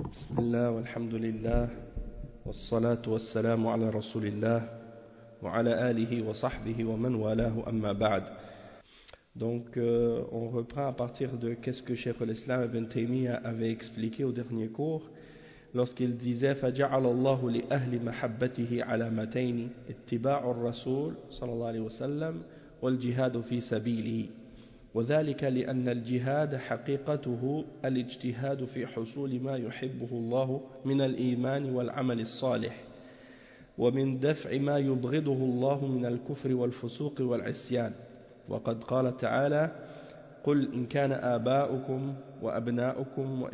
بسم الله والحمد لله والصلاة والسلام على رسول الله وعلى آله وصحبه ومن والاه أما بعد. Donc on reprend à partir de qu'est-ce que Cheikh al-Islam ibn Taymiyyah avait expliqué au dernier cours lorsqu'il disait فَجَعَلَ اللَّهُ لِأَهْلِ مَحَبَّتِهِ عَلَامَتَيْنِ اتِّبَاعُ الرَّسُولِ صلى الله عليه وسلم والجهاد في سبيله وذلك لأن الجهاد حقيقته الاجتهاد في حصول ما يحبه الله من الإيمان والعمل الصالح ومن دفع ما يبغضه الله من الكفر والفسوق والعصيان. وقد قال تعالى قل إن كان آباؤكم وأبناؤكم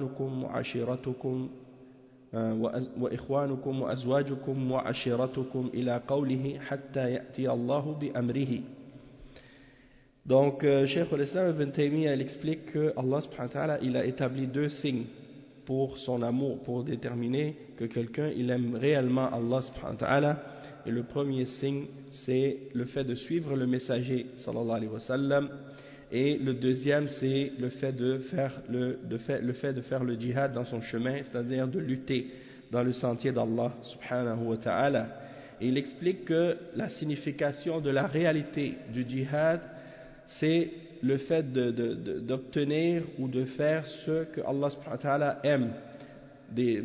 وإخوانكم وأزواجكم وعشيرتكم إلى قوله حتى يأتي الله بأمره. Donc, Cheikh al-Islam ibn Taymiyyah il explique que Allah subhanahu wa ta'ala il a établi deux signes pour son amour, pour déterminer que quelqu'un il aime réellement Allah subhanahu wa ta'ala. Et le premier signe c'est le fait de suivre le messager sallallahu alayhi wa sallam, et le deuxième c'est le fait de faire le djihad dans son chemin, c'est-à-dire de lutter dans le sentier d'Allah subhanahu wa ta'ala. Et il explique que la signification de la réalité du djihad c'est le fait d'obtenir ou de faire ce que Allah subhanahu wa ta'ala aime de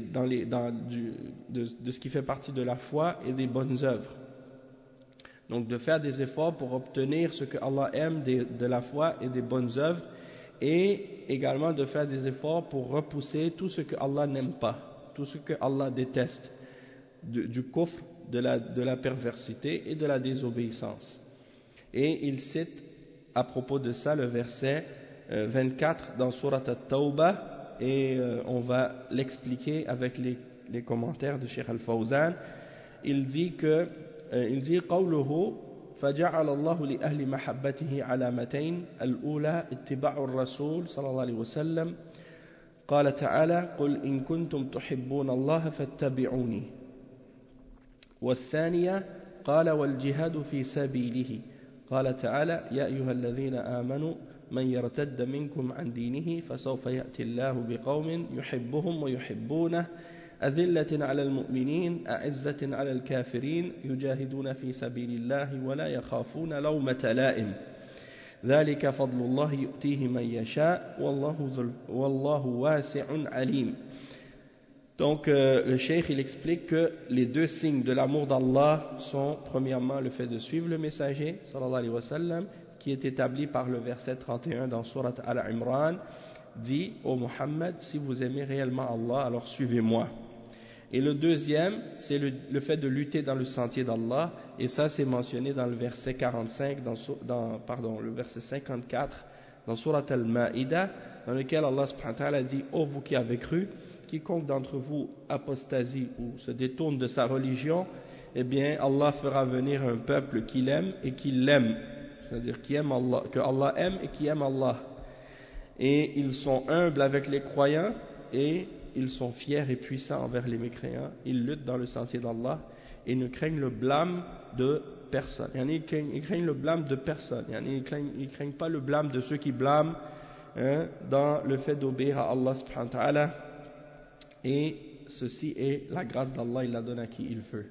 ce qui fait partie de la foi et des bonnes œuvres. Donc de faire des efforts pour obtenir ce que Allah aime de la foi et des bonnes œuvres, et également de faire des efforts pour repousser tout ce que Allah n'aime pas, tout ce que Allah déteste, du kufr, de la perversité et de la désobéissance. Et il cite à propos de ça le verset 24 dans Surat At-Tawbah, et on va l'expliquer avec les commentaires de Cheikh Al-Fawzan. Il dit قوله فجعل الله لأهل محبته علامتين الأولى اتباع الرسول صلى الله عليه وسلم قال تعالى قل إن كنتم تحبون الله فاتبعوني والثانية قال والجهاد في سبيله قال تعالى يا أيها الذين آمنوا من يرتد منكم عن دينه فسوف يأتي الله بقوم يحبهم ويحبونه أذلة على المؤمنين أعزة على الكافرين يجاهدون في سبيل الله ولا يخافون لومة لائم ذلك فضل الله يؤتيه من يشاء والله واسع عليم. Donc le cheikh il explique que les deux signes de l'amour d'Allah sont premièrement le fait de suivre le messager sallallahu alayhi wa sallam, qui est établi par le verset 31 dans Surat Al-Imran, dit ô Muhammad, si vous aimez réellement Allah alors suivez-moi. Et le deuxième c'est le fait de lutter dans le sentier d'Allah, et ça c'est mentionné dans le verset 45 le verset 54 dans Surat Al-Ma'idah, dans lequel Allah subhanahu wa ta'ala dit ô vous qui avez cru, quiconque d'entre vous apostasie ou se détourne de sa religion, eh bien Allah fera venir un peuple qu'il aime et qui l'aime, c'est-à-dire qui aime Allah, que Allah aime et qui aime Allah, et ils sont humbles avec les croyants et ils sont fiers et puissants envers les mécréants. Ils luttent dans le sentier d'Allah et ne craignent le blâme de personne. Ils craignent le blâme de personne. Ils craignent pas le blâme de ceux qui blâment dans le fait d'obéir à Allah subhanahu wa ta'ala. Et ceci est la grâce d'Allah, il la donne à qui il veut.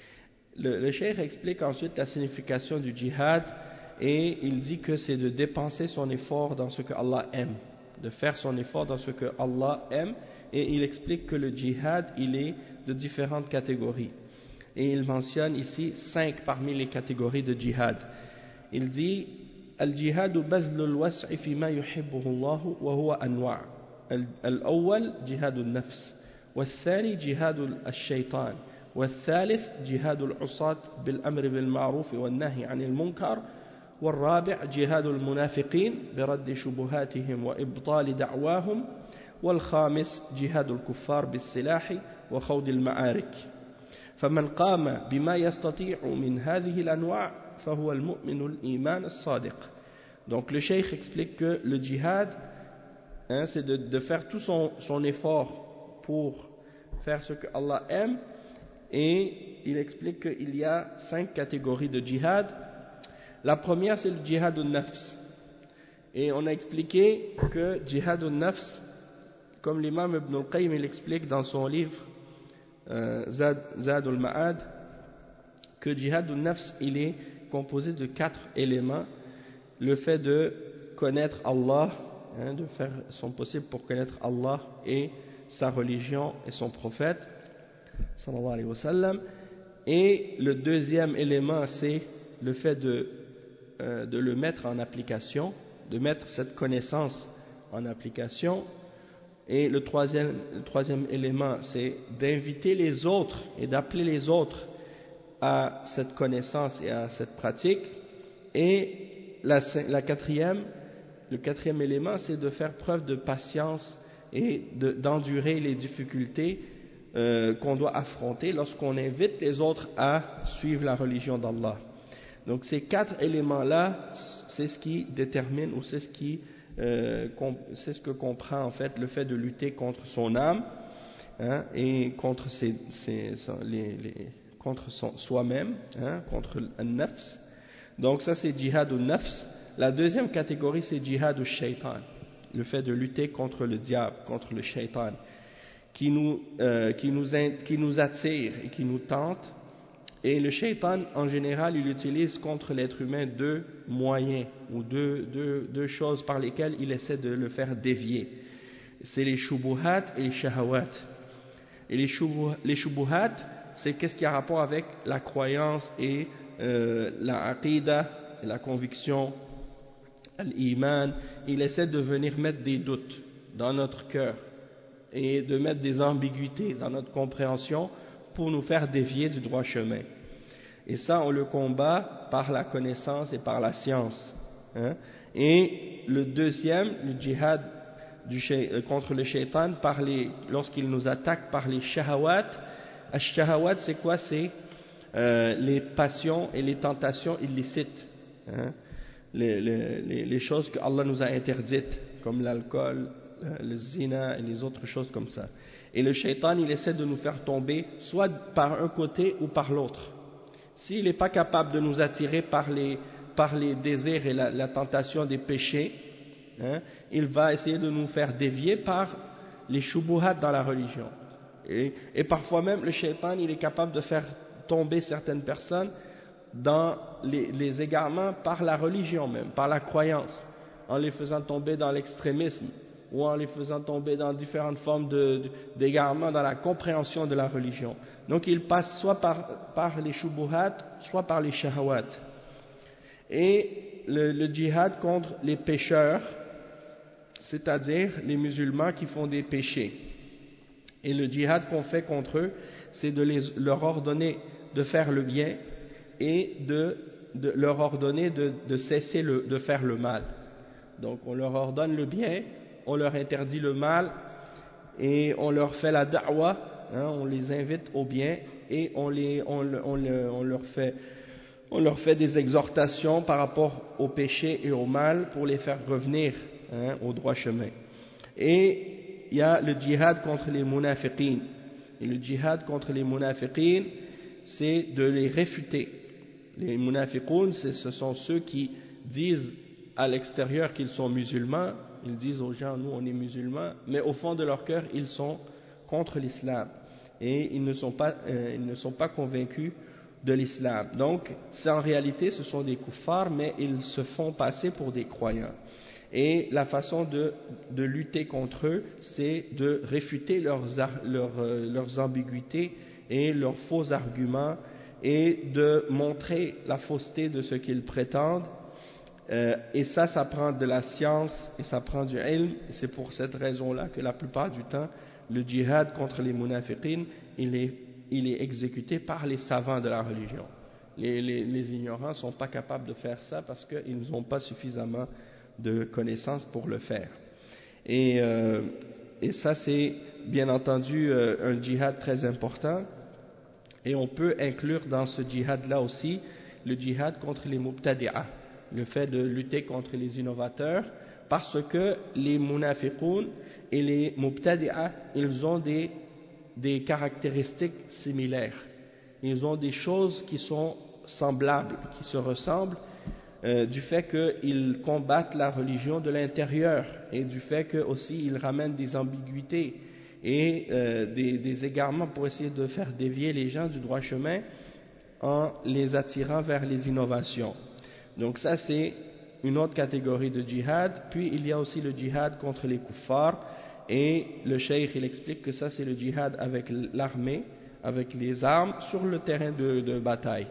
Le cheikh explique ensuite la signification du djihad, et il dit que c'est de dépenser son effort dans ce que Allah aime, de faire son effort dans ce que Allah aime, et il explique que le djihad il est de différentes catégories, et il mentionne ici 5 parmi les catégories de djihad. Il dit al-jihad بذل الوسع فيما يحبه الله وهو أنواع. الأول جهاد النفس، والثاني جهاد الشيطان، والثالث جهاد العصاة بالأمر بالمعروف والنهي عن المنكر، والرابع جهاد المنافقين برد شبهاتهم وإبطال دعواهم، والخامس جهاد الكفار بالسلاح وخوض المعارك. فمن قام بما يستطيع من هذه الأنواع فهو المؤمن الإيمان الصادق. Donc le cheikh explique que le djihad c'est de faire tout son effort pour faire ce que Allah aime, et il explique qu'il y a 5 catégories de djihad. La première c'est le djihad al-nafs, et on a expliqué que djihad al-nafs comme l'imam Ibn al-Qayyim il explique dans son livre Zad al-Ma'ad, que Jihad al-Nafs il est composé de 4 éléments. Le fait de connaître Allah, de faire son possible pour connaître Allah et sa religion et son prophète sallallahu alayhi wa sallam. Et le deuxième élément, c'est le fait de le mettre en application, de mettre cette connaissance en application. Et le troisième élément, c'est d'inviter les autres et d'appeler les autres à cette connaissance et à cette pratique. Et le quatrième élément, c'est de faire preuve de patience et d'endurer les difficultés qu'on doit affronter lorsqu'on invite les autres à suivre la religion d'Allah. Donc ces 4 éléments-là, c'est ce qui détermine ou c'est ce que comprend en fait le fait de lutter contre son âme, et contre contre soi-même, contre le nafs. Donc ça c'est jihad ou nafs. La deuxième catégorie c'est jihad ou shaitan, le fait de lutter contre le diable, contre le shaitan, qui nous attire et qui nous tente. Et le shaitan, en général, il utilise contre l'être humain 2 moyens ou deux choses par lesquelles il essaie de le faire dévier. C'est les shubuhat et les shahawat. Et les shubuhat, c'est qu'est-ce qui a rapport avec la croyance et la aqidah, la conviction, l'iman. Il essaie de venir mettre des doutes dans notre cœur et de mettre des ambiguïtés dans notre compréhension pour nous faire dévier du droit chemin. Et ça, on le combat par la connaissance et par la science. Et le deuxième, le djihad contre le shaitan, lorsqu'il nous attaque par les shahawat. Ash-shahawat, c'est quoi? C'est les passions et les tentations illicites. Les choses que Allah nous a interdites, comme l'alcool, le zina et les autres choses comme ça. Et le shaitan, il essaie de nous faire tomber soit par un côté ou par l'autre. S'il n'est pas capable de nous attirer par les désirs et la tentation des péchés, il va essayer de nous faire dévier par les shubuhat dans la religion. Et parfois même, le shaitan, il est capable de faire tomber certaines personnes dans les égarements par la religion même, par la croyance, en les faisant tomber dans l'extrémisme, ou en les faisant tomber dans différentes formes d'égarement dans la compréhension de la religion. Donc il passe soit par les shubuhat, soit par les shahawat. Et le djihad contre les pécheurs, c'est-à-dire les musulmans qui font des péchés. Et le djihad qu'on fait contre eux, c'est de leur ordonner de faire le bien et de leur ordonner de cesser de faire le mal. Donc on leur ordonne le bien, on leur interdit le mal et on leur fait la da'wa, on les invite au bien et on leur fait des exhortations par rapport au péché et au mal pour les faire revenir au droit chemin. Et il y a le djihad contre les munafiqin. Et le djihad contre les munafiqin, c'est de les réfuter. Les munafiqun, ce sont ceux qui disent à l'extérieur qu'ils sont musulmans. Ils disent aux gens, nous on est musulmans, mais au fond de leur cœur, ils sont contre l'islam. Et ils ne sont pas convaincus de l'islam. Donc, en réalité, ce sont des kuffars, mais ils se font passer pour des croyants. Et la façon de lutter contre eux, c'est de réfuter leurs ambiguïtés et leurs faux arguments et de montrer la fausseté de ce qu'ils prétendent. Et ça prend de la science et ça prend du ilm. Et c'est pour cette raison-là que la plupart du temps, le djihad contre les munafiqin, il est exécuté par les savants de la religion. Les ignorants ne sont pas capables de faire ça parce qu'ils n'ont pas suffisamment de connaissances pour le faire. Et ça, c'est bien entendu un djihad très important. Et on peut inclure dans ce djihad-là aussi le djihad contre les mubtadi'ah, le fait de lutter contre les innovateurs, parce que les munafiqun et les mubtadi'ah, ils ont des caractéristiques similaires. Ils ont des choses qui sont semblables, qui se ressemblent, du fait qu'ils combattent la religion de l'intérieur et du fait que aussi ils ramènent des ambiguïtés et des égarements pour essayer de faire dévier les gens du droit chemin en les attirant vers les innovations. Donc ça c'est une autre catégorie de djihad. Puis il y a aussi le djihad contre les kuffars, et le cheikh il explique que ça c'est le djihad avec l'armée, avec les armes sur le terrain de bataille.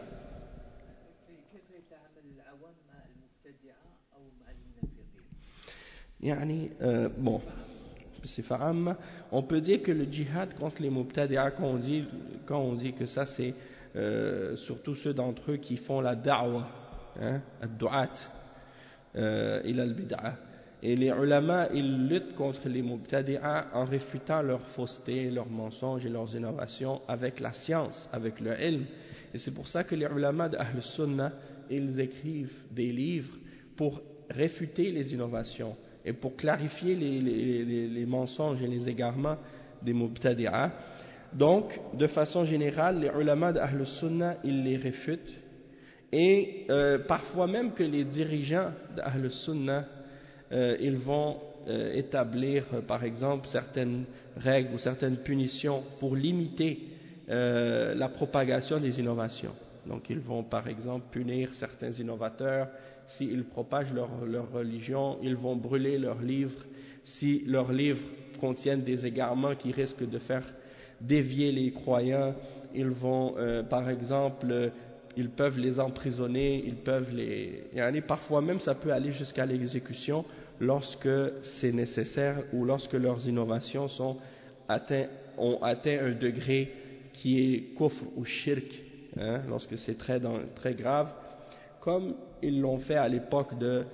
يعني bon, بصفة عامة, on peut dire que le djihad contre les mubtadi'a, quand on dit que ça c'est surtout ceux d'entre eux qui font la da'wa, hein, ad-du'at ila al-bid'a, et les ulama ils luttent contre les mubtadi'a en réfutant leurs faussetés, leurs mensonges et leurs innovations avec la science, avec le ilm. Et c'est pour ça que les ulama de Ahl Sunnah ils écrivent des livres pour réfuter les innovations et pour clarifier les mensonges et les égarements des mubtadi'a. Donc, de façon générale, les ulama d'Ahl Sunnah, ils les réfutent, et parfois même que les dirigeants d'Ahl Sunnah, ils vont établir, par exemple, certaines règles ou certaines punitions pour limiter la propagation des innovations. Donc, ils vont, par exemple, punir certains innovateurs. S'ils propagent leur religion, ils vont brûler leurs livres. Si leurs livres contiennent des égarements qui risquent de faire dévier les croyants, ils vont, par exemple, ils peuvent les emprisonner, ils peuvent parfois même ça peut aller jusqu'à l'exécution lorsque c'est nécessaire ou lorsque leurs innovations ont atteint un degré qui est kufr ou shirk, hein, lorsque c'est très grave, comme ils l'ont fait à l'époque de,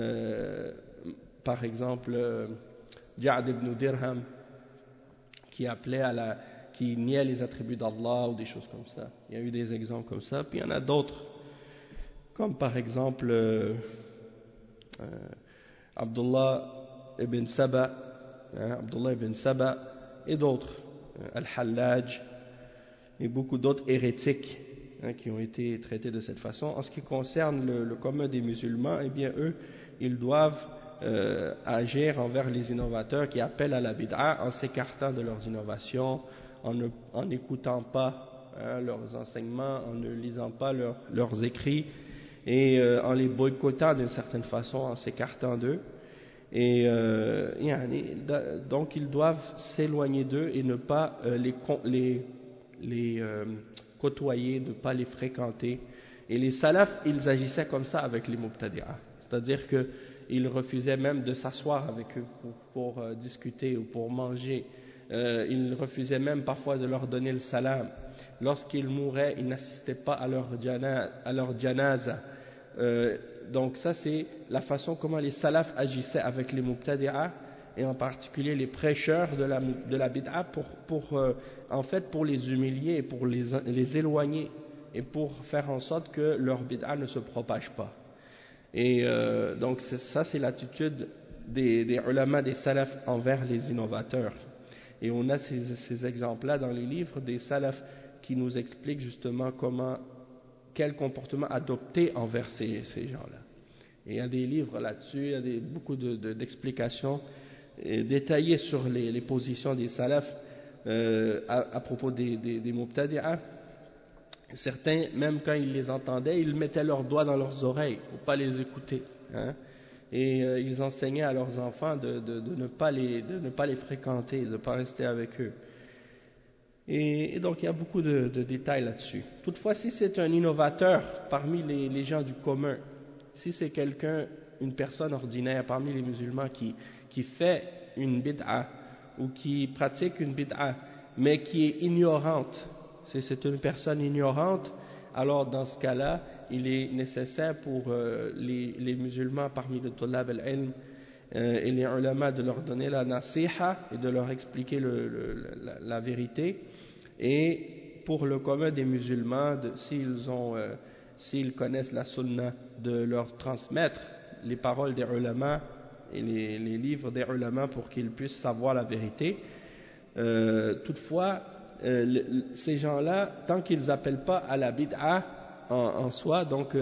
par exemple, Ja'd ibn Dirham, qui niait les attributs d'Allah ou des choses comme ça. Il y a eu des exemples comme ça, puis il y en a d'autres, comme par exemple Abdullah ibn Saba, et d'autres, Al-Hallaj, et beaucoup d'autres hérétiques, hein, qui ont été traités de cette façon. En ce qui concerne le commun des musulmans, eh bien eux, ils doivent agir envers les innovateurs qui appellent à la bid'a en s'écartant de leurs innovations, en n'écoutant pas, hein, leurs enseignements, en ne lisant pas leurs écrits, et en les boycottant d'une certaine façon, en s'écartant d'eux. Et donc ils doivent s'éloigner d'eux et ne pas les côtoyer, ne pas les fréquenter. Et les salafs, ils agissaient comme ça avec les mubtadi'a, c'est-à-dire qu'ils refusaient même de s'asseoir avec eux pour discuter ou pour manger. Ils refusaient même parfois de leur donner le salam. Lorsqu'ils mouraient, ils n'assistaient pas à leur janaza. Donc ça c'est la façon comment les salafs agissaient avec les mubtadi'a, et en particulier les prêcheurs de la bid'a en fait pour les humilier et pour les éloigner et pour faire en sorte que leur bid'a ne se propage pas. Et donc ça c'est l'attitude des ulama, des salafs envers les innovateurs. Et on a ces exemples-là dans les livres des salafs qui nous expliquent justement quel comportement adopter envers ces gens-là. Et il y a des livres là-dessus, il y a beaucoup d'explications détaillées sur les positions des salafs à propos des mubtadi'a. Certains, même quand ils les entendaient, ils mettaient leurs doigts dans leurs oreilles pour ne pas les écouter, hein. Et ils enseignaient à leurs enfants de ne pas les fréquenter, de ne pas rester avec eux. Et donc il y a beaucoup de détails là-dessus. Toutefois, si c'est un innovateur parmi les gens du commun, si c'est une personne ordinaire parmi les musulmans qui fait une bid'a ou qui pratique une bid'a, mais qui est ignorante, si c'est une personne ignorante, alors dans ce cas-là, il est nécessaire pour les musulmans parmi le tulab al-ilm et les ulama de leur donner la nasiha et de leur expliquer la vérité. Et pour le commun des musulmans, s'ils connaissent la sunna, de leur transmettre les paroles des ulama et les livres des ulama pour qu'ils puissent savoir la vérité. Toutefois, ces gens-là, tant qu'ils n'appellent pas à la bid'a, en soi, donc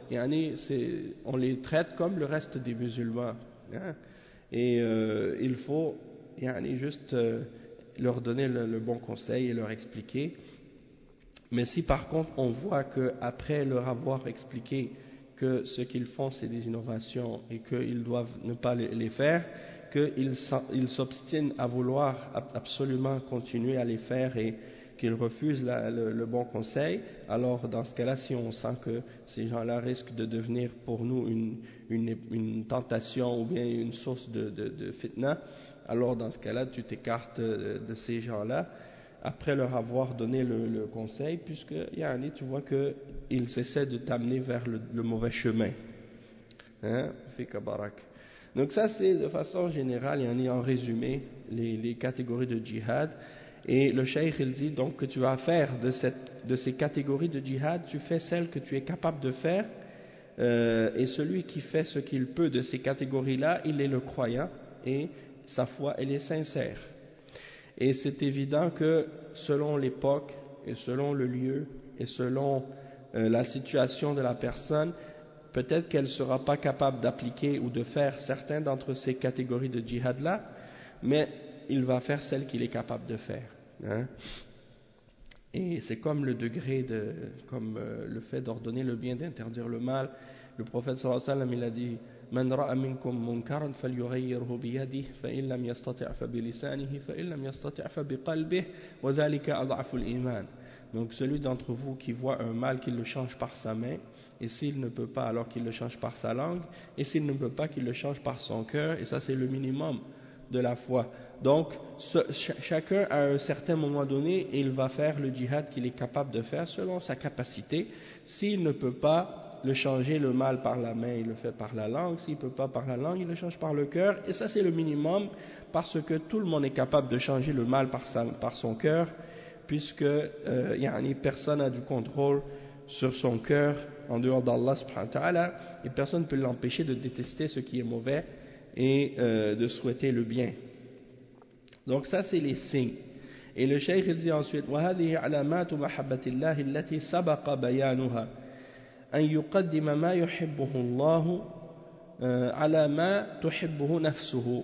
on les traite comme le reste des musulmans, hein. Et il faut juste leur donner le bon conseil et leur expliquer. Mais si par contre on voit qu'après leur avoir expliqué que ce qu'ils font c'est des innovations et qu'ils doivent ne pas les faire, qu'ils s'obstinent à vouloir absolument continuer à les faire et qu'ils refusent le bon conseil, alors dans ce cas-là, si on sent que ces gens-là risquent de devenir pour nous une tentation ou bien une source de fitna, alors dans ce cas-là, tu t'écartes de ces gens-là après leur avoir donné le conseil, puisque tu vois qu'ils essaient de t'amener vers le mauvais chemin. Hein? Fika barak. Donc ça c'est de façon générale, en résumé, les catégories de djihad. Et le cheikh il dit donc que tu vas faire de ces catégories de djihad, tu fais celle que tu es capable de faire, et celui qui fait ce qu'il peut de ces catégories-là, il est le croyant et sa foi elle est sincère. Et c'est évident que selon l'époque et selon le lieu et selon la situation de la personne, peut-être qu'elle ne sera pas capable d'appliquer ou de faire certaines d'entre ces catégories de djihad-là, mais il va faire celle qu'il est capable de faire. Hein. Et c'est comme le degré le fait d'ordonner le bien, d'interdire le mal. Le prophète sallallahu alayhi wa sallam, il a dit Man ra'a minkum munkaran falyughayyirhu biyadihi fa in lam yastati' fa bilisanihi fa in lam yastati' fa biqalbihi wa dhalika adhafu al-iman. Donc celui d'entre vous qui voit un mal, qu'il le change par sa main, et s'il ne peut pas, alors qu'il le change par sa langue, et s'il ne peut pas, qu'il le change par son cœur, et ça c'est le minimum de la foi. Donc chacun à un certain moment donné, il va faire le djihad qu'il est capable de faire selon sa capacité. S'il ne peut pas le changer le mal par la main, il le fait par la langue. S'il ne peut pas par la langue, il le change par le cœur. Et ça c'est le minimum, parce que tout le monde est capable de changer le mal par son cœur, puisque personne n'a du contrôle sur son cœur en dehors d'Allah subhanahu wa ta'ala, et personne ne peut l'empêcher de détester ce qui est mauvais et de souhaiter le bien. Donc ça c'est les signes. Et le cheikh il dit ensuite وَهَذِهِ عَلَامَاتُ مَحَبَّةِ اللَّهِ الَّتِي سَبَقَ بَيَانُهَا أَنْ يُقَدِّمَ مَا يُحِبُّهُ اللَّهُ على ما تحبه نفسه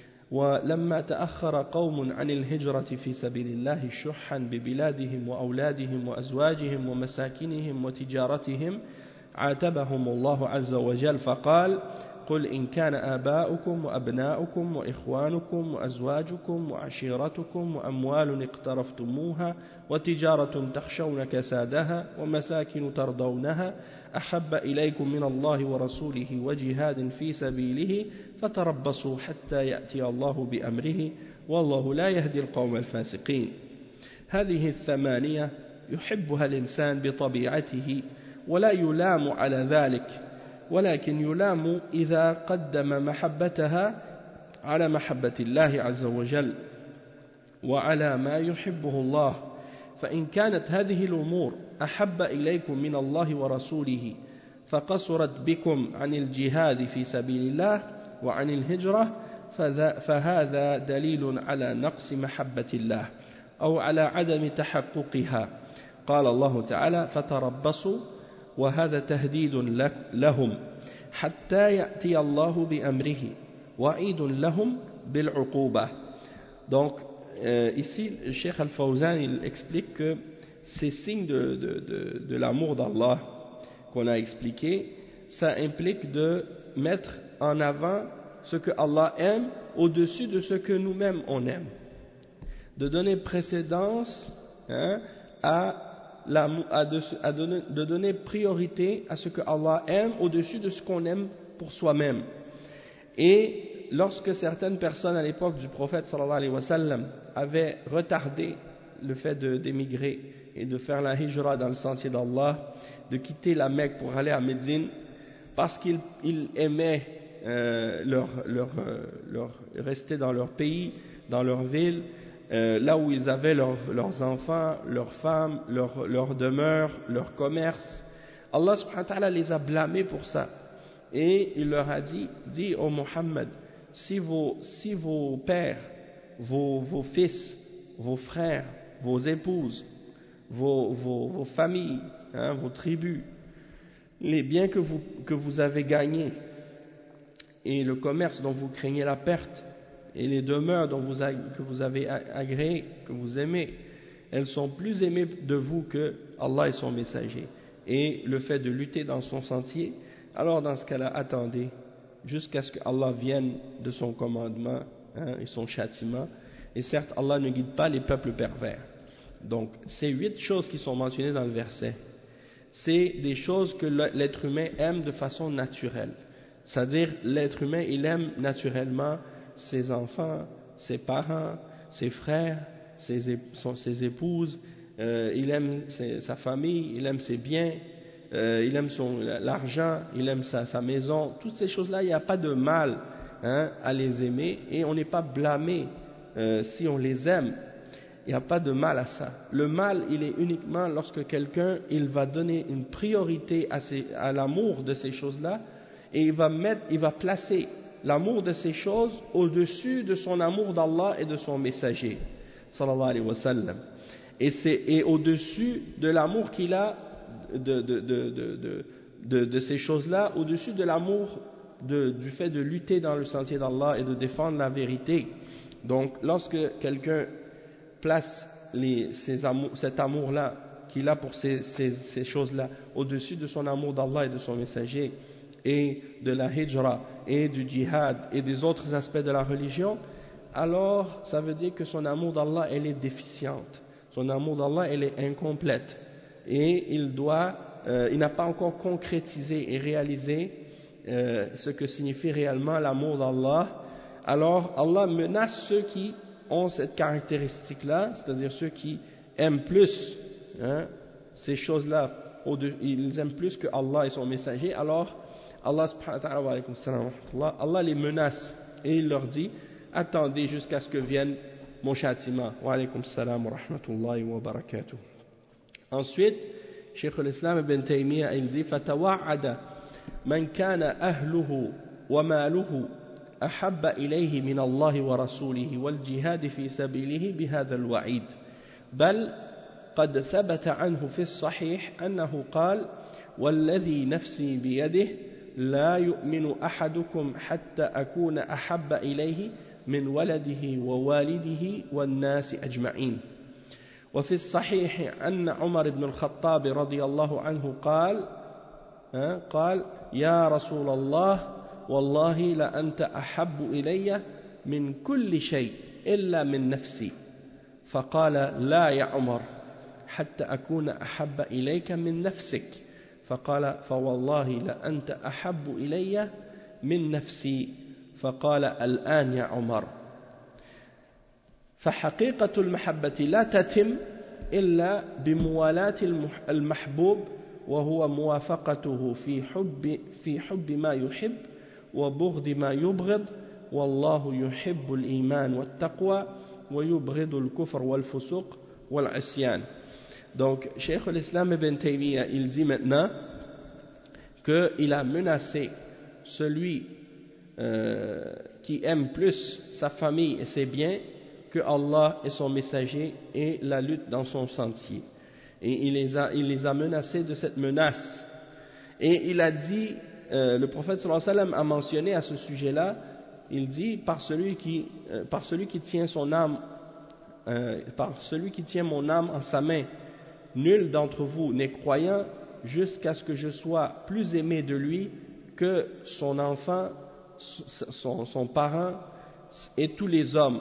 ولما تأخر قوم عن الهجرة في سبيل الله شحا ببلادهم وأولادهم وأزواجهم ومساكنهم وتجارتهم عاتبهم الله عز وجل فقال قل إن كان آباؤكم وأبناؤكم وإخوانكم وأزواجكم وعشيرتكم وأموال اقترفتموها وتجارة تخشون كسادها ومساكن ترضونها أحب إليكم من الله ورسوله وجهاد في سبيله فتربصوا حتى يأتي الله بأمره والله لا يهدي القوم الفاسقين. هذه الثمانية يحبها الإنسان بطبيعته ولا يلام على ذلك، ولكن يلام إذا قدم محبتها على محبة الله عز وجل وعلى ما يحبه الله. فإن كانت هذه الأمور أحب إليكم من الله ورسوله فقصرت بكم عن الجهاد في سبيل الله وعن الهجرة فهذا دليل على نقص محبة الله أو على عدم تحققها. قال الله تعالى فتربصوا وهذا تهديد لهم حتى يأتي الله بأمره وعيد لهم بالعقوبة. Donc ici le Cheikh Al-Fawzan il explique que ces signes de l'amour d'Allah qu'on a expliqué, ça implique de mettre en avant ce que Allah aime au-dessus de ce que nous-mêmes on aime, de donner précédence de donner priorité à ce que Allah aime au-dessus de ce qu'on aime pour soi-même. Et lorsque certaines personnes à l'époque du prophète sallallahu alayhi wa sallam avaient retardé le fait d'émigrer et de faire la hijra dans le sentier d'Allah, de quitter la Mecque pour aller à Médine, parce qu'ils aimaient rester dans leur pays, dans leur ville, là où ils avaient leurs enfants, leurs femmes, leur demeure, leur commerce. Allah subhanahu wa ta'ala les a blâmés pour ça. Et il leur a dit ô Muhammad, si vos pères, vos fils, vos frères, vos épouses, vos familles, vos tribus, les biens que vous avez gagnés et le commerce dont vous craignez la perte et les demeures que vous avez agréées, que vous aimez, elles sont plus aimées de vous que Allah et son messager. Et le fait de lutter dans son sentier, alors dans ce cas-là, attendez jusqu'à ce que Allah vienne de son commandement et son châtiment. Et certes, Allah ne guide pas les peuples pervers. Donc, ces 8 choses qui sont mentionnées dans le verset, c'est des choses que l'être humain aime de façon naturelle. C'est-à-dire, l'être humain, il aime naturellement ses enfants, ses parents, ses frères, ses épouses, il aime sa famille, il aime ses biens, il aime l'argent, il aime sa maison. Toutes ces choses-là, il n'y a pas de mal à les aimer et on n'est pas blâmé si on les aime. Il n'y a pas de mal à ça. Le mal, il est uniquement lorsque quelqu'un, il va donner une priorité à l'amour de ces choses-là et il va placer l'amour de ces choses au-dessus de son amour d'Allah et de son messager, sallallahu alayhi wa sallam. Et au-dessus de l'amour qu'il a de ces choses-là, au-dessus de l'amour du fait de lutter dans le sentier d'Allah et de défendre la vérité. Donc, lorsque quelqu'un place cet amour-là qu'il a pour ces choses-là au-dessus de son amour d'Allah et de son messager et de la hijra et du djihad et des autres aspects de la religion, alors ça veut dire que son amour d'Allah elle est déficiente, son amour d'Allah elle est incomplète et il n'a pas encore concrétisé et réalisé ce que signifie réellement l'amour d'Allah. Alors Allah menace ceux qui ont cette caractéristique-là, c'est-à-dire ceux qui aiment plus ces choses-là, ils aiment plus que Allah et son messager. Alors Allah subhanahu wa ta'ala, Allah les menace et il leur dit attendez jusqu'à ce que vienne mon châtiment. Wa alaykum salam wa rahmatullahi wa barakatuh. Ensuite, Cheikh al-Islam ibn Taymiyyah il dit fatawa'ada man kana ahluhu wa maluhu أحب إليه من الله ورسوله والجهاد في سبيله بهذا الوعيد بل قد ثبت عنه في الصحيح أنه قال والذي نفسي بيده لا يؤمن أحدكم حتى أكون أحب إليه من ولده ووالده والناس أجمعين. وفي الصحيح أن عمر بن الخطاب رضي الله عنه قال يا رسول الله والله لأنت أحب إلي من كل شيء إلا من نفسي فقال لا يا عمر حتى أكون أحب إليك من نفسك فقال فوالله لأنت أحب إلي من نفسي فقال الآن يا عمر فحقيقة المحبة لا تتم إلا بموالاة المحبوب وهو موافقته في حب ما يحب وبغض ما يبغض والله يحب الإيمان والتقوى ويبغض الكفر والفسوق والعصيان. Donc, Cheikh al-Islam ibn Taymiyyah, il dit maintenant qu'il a menacé celui qui aime plus sa famille et ses biens que Allah et son messager et la lutte dans son sentier. Et il les a menacés de cette menace. Et il a dit, le prophète sallallahu alayhi wa sallam a mentionné à ce sujet-là, il dit par celui qui tient son âme, par celui qui tient mon âme en sa main, nul d'entre vous n'est croyant jusqu'à ce que je sois plus aimé de lui que son enfant, son parent et tous les hommes,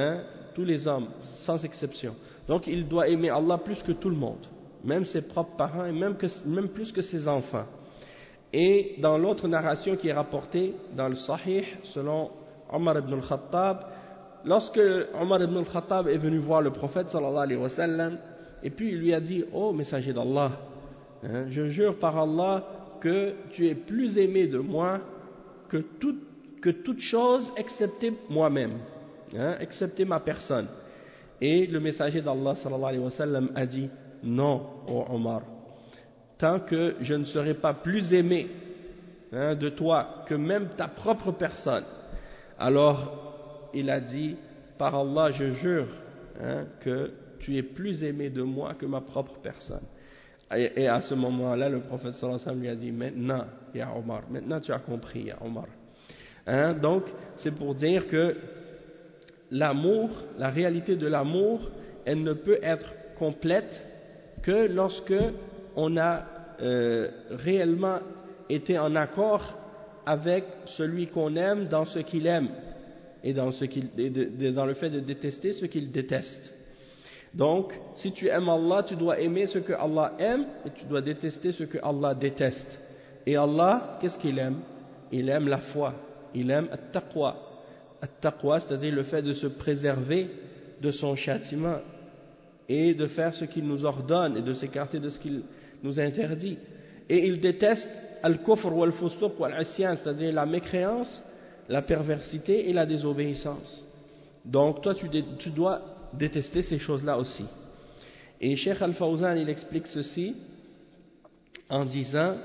sans exception. Donc il doit aimer Allah plus que tout le monde, même ses propres parents et même plus que ses enfants. Et dans l'autre narration qui est rapportée dans le Sahih, selon Omar ibn al-Khattab, lorsque Omar ibn al-Khattab est venu voir le prophète sallallahu alayhi wa sallam, et puis il lui a dit, oh messager d'Allah, je jure par Allah que tu es plus aimé de moi que toute chose excepté moi-même, excepté ma personne. Et le messager d'Allah sallallahu alayhi wa sallam a dit, non, ô Omar, tant que je ne serai pas plus aimé de toi que même ta propre personne. Alors il a dit, par Allah je jure que tu es plus aimé de moi que ma propre personne. Et à ce moment-là, le prophète sallallahu alayhi wa sallam lui a dit, maintenant, ya Omar, maintenant tu as compris, ya Omar. Hein? Donc, c'est pour dire que l'amour, la réalité de l'amour, elle ne peut être complète que lorsque on a réellement été en accord avec celui qu'on aime dans ce qu'il aime et dans le fait de détester ce qu'il déteste. Donc, si tu aimes Allah, tu dois aimer ce que Allah aime et tu dois détester ce que Allah déteste. Et Allah, qu'est-ce qu'il aime? Il aime la foi, il aime at-taqwa. At-taqwa, c'est-à-dire le fait de se préserver de son châtiment et de faire ce qu'il nous ordonne et de s'écarter de ce qu'il nous interdit. Et il déteste al-kufr wal-fusuq wal-isyan, c'est-à-dire la mécréance, la perversité et la désobéissance. Donc toi tu dois détester ces choses-là aussi. Et Cheikh Al-Fawzan il explique ceci en disant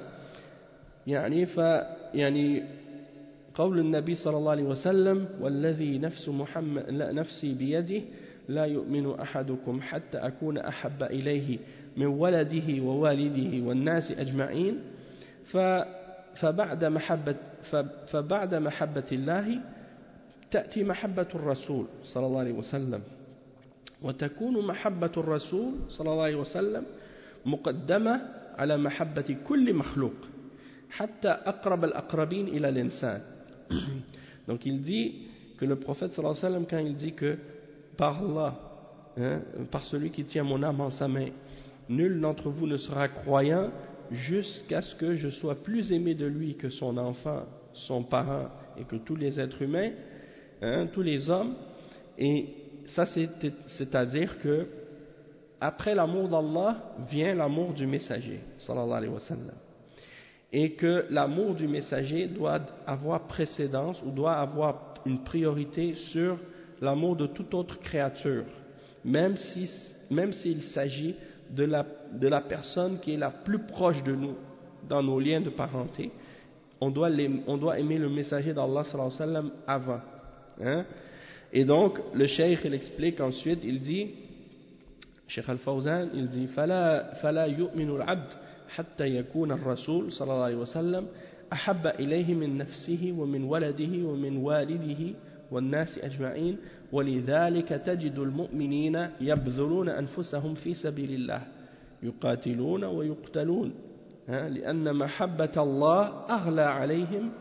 يعني قول النبي صلى الله عليه وسلم والذي نفسي بيده لا يؤمن أحدكم حتى أكون أحب إليه من ولده ووالده والناس أجمعين فبعد محبة الله تأتي محبة الرسول صلى الله عليه وسلم وتكون محبة الرسول صلى الله عليه وسلم مقدمة على محبة كل مخلوق حتى أقرب الأقربين إلى الإنسان. Donc il dit que le prophète sallallahu alayhi wa sallam, quand il dit que par Allah, par celui qui tient mon âme en sa main, nul d'entre vous ne sera croyant jusqu'à ce que je sois plus aimé de lui que son enfant, son parent et que tous les êtres humains, tous les hommes. Et ça c'est-à-dire que après l'amour d'Allah vient l'amour du messager sallallahu alayhi wa sallam. Et que l'amour du messager doit avoir précédence ou doit avoir une priorité sur l'amour de toute autre créature, même s'il s'agit de la personne qui est la plus proche de nous dans nos liens de parenté. On doit aimer le messager d'Allah sallallahu alayhi wa sallam avant. Et donc le cheikh il explique ensuite, il dit, Cheikh Al-Fawzan, il dit فلا يؤمن العبد حتى يكون الرسول صلى الله عليه وسلم أحب إليه من نفسه ومن ولده ومن والده والناس أجمعين ولذلك تجد المؤمنين يبذلون أنفسهم في سبيل الله يقاتلون ويقتلون لأن محبة الله أغلى عليهم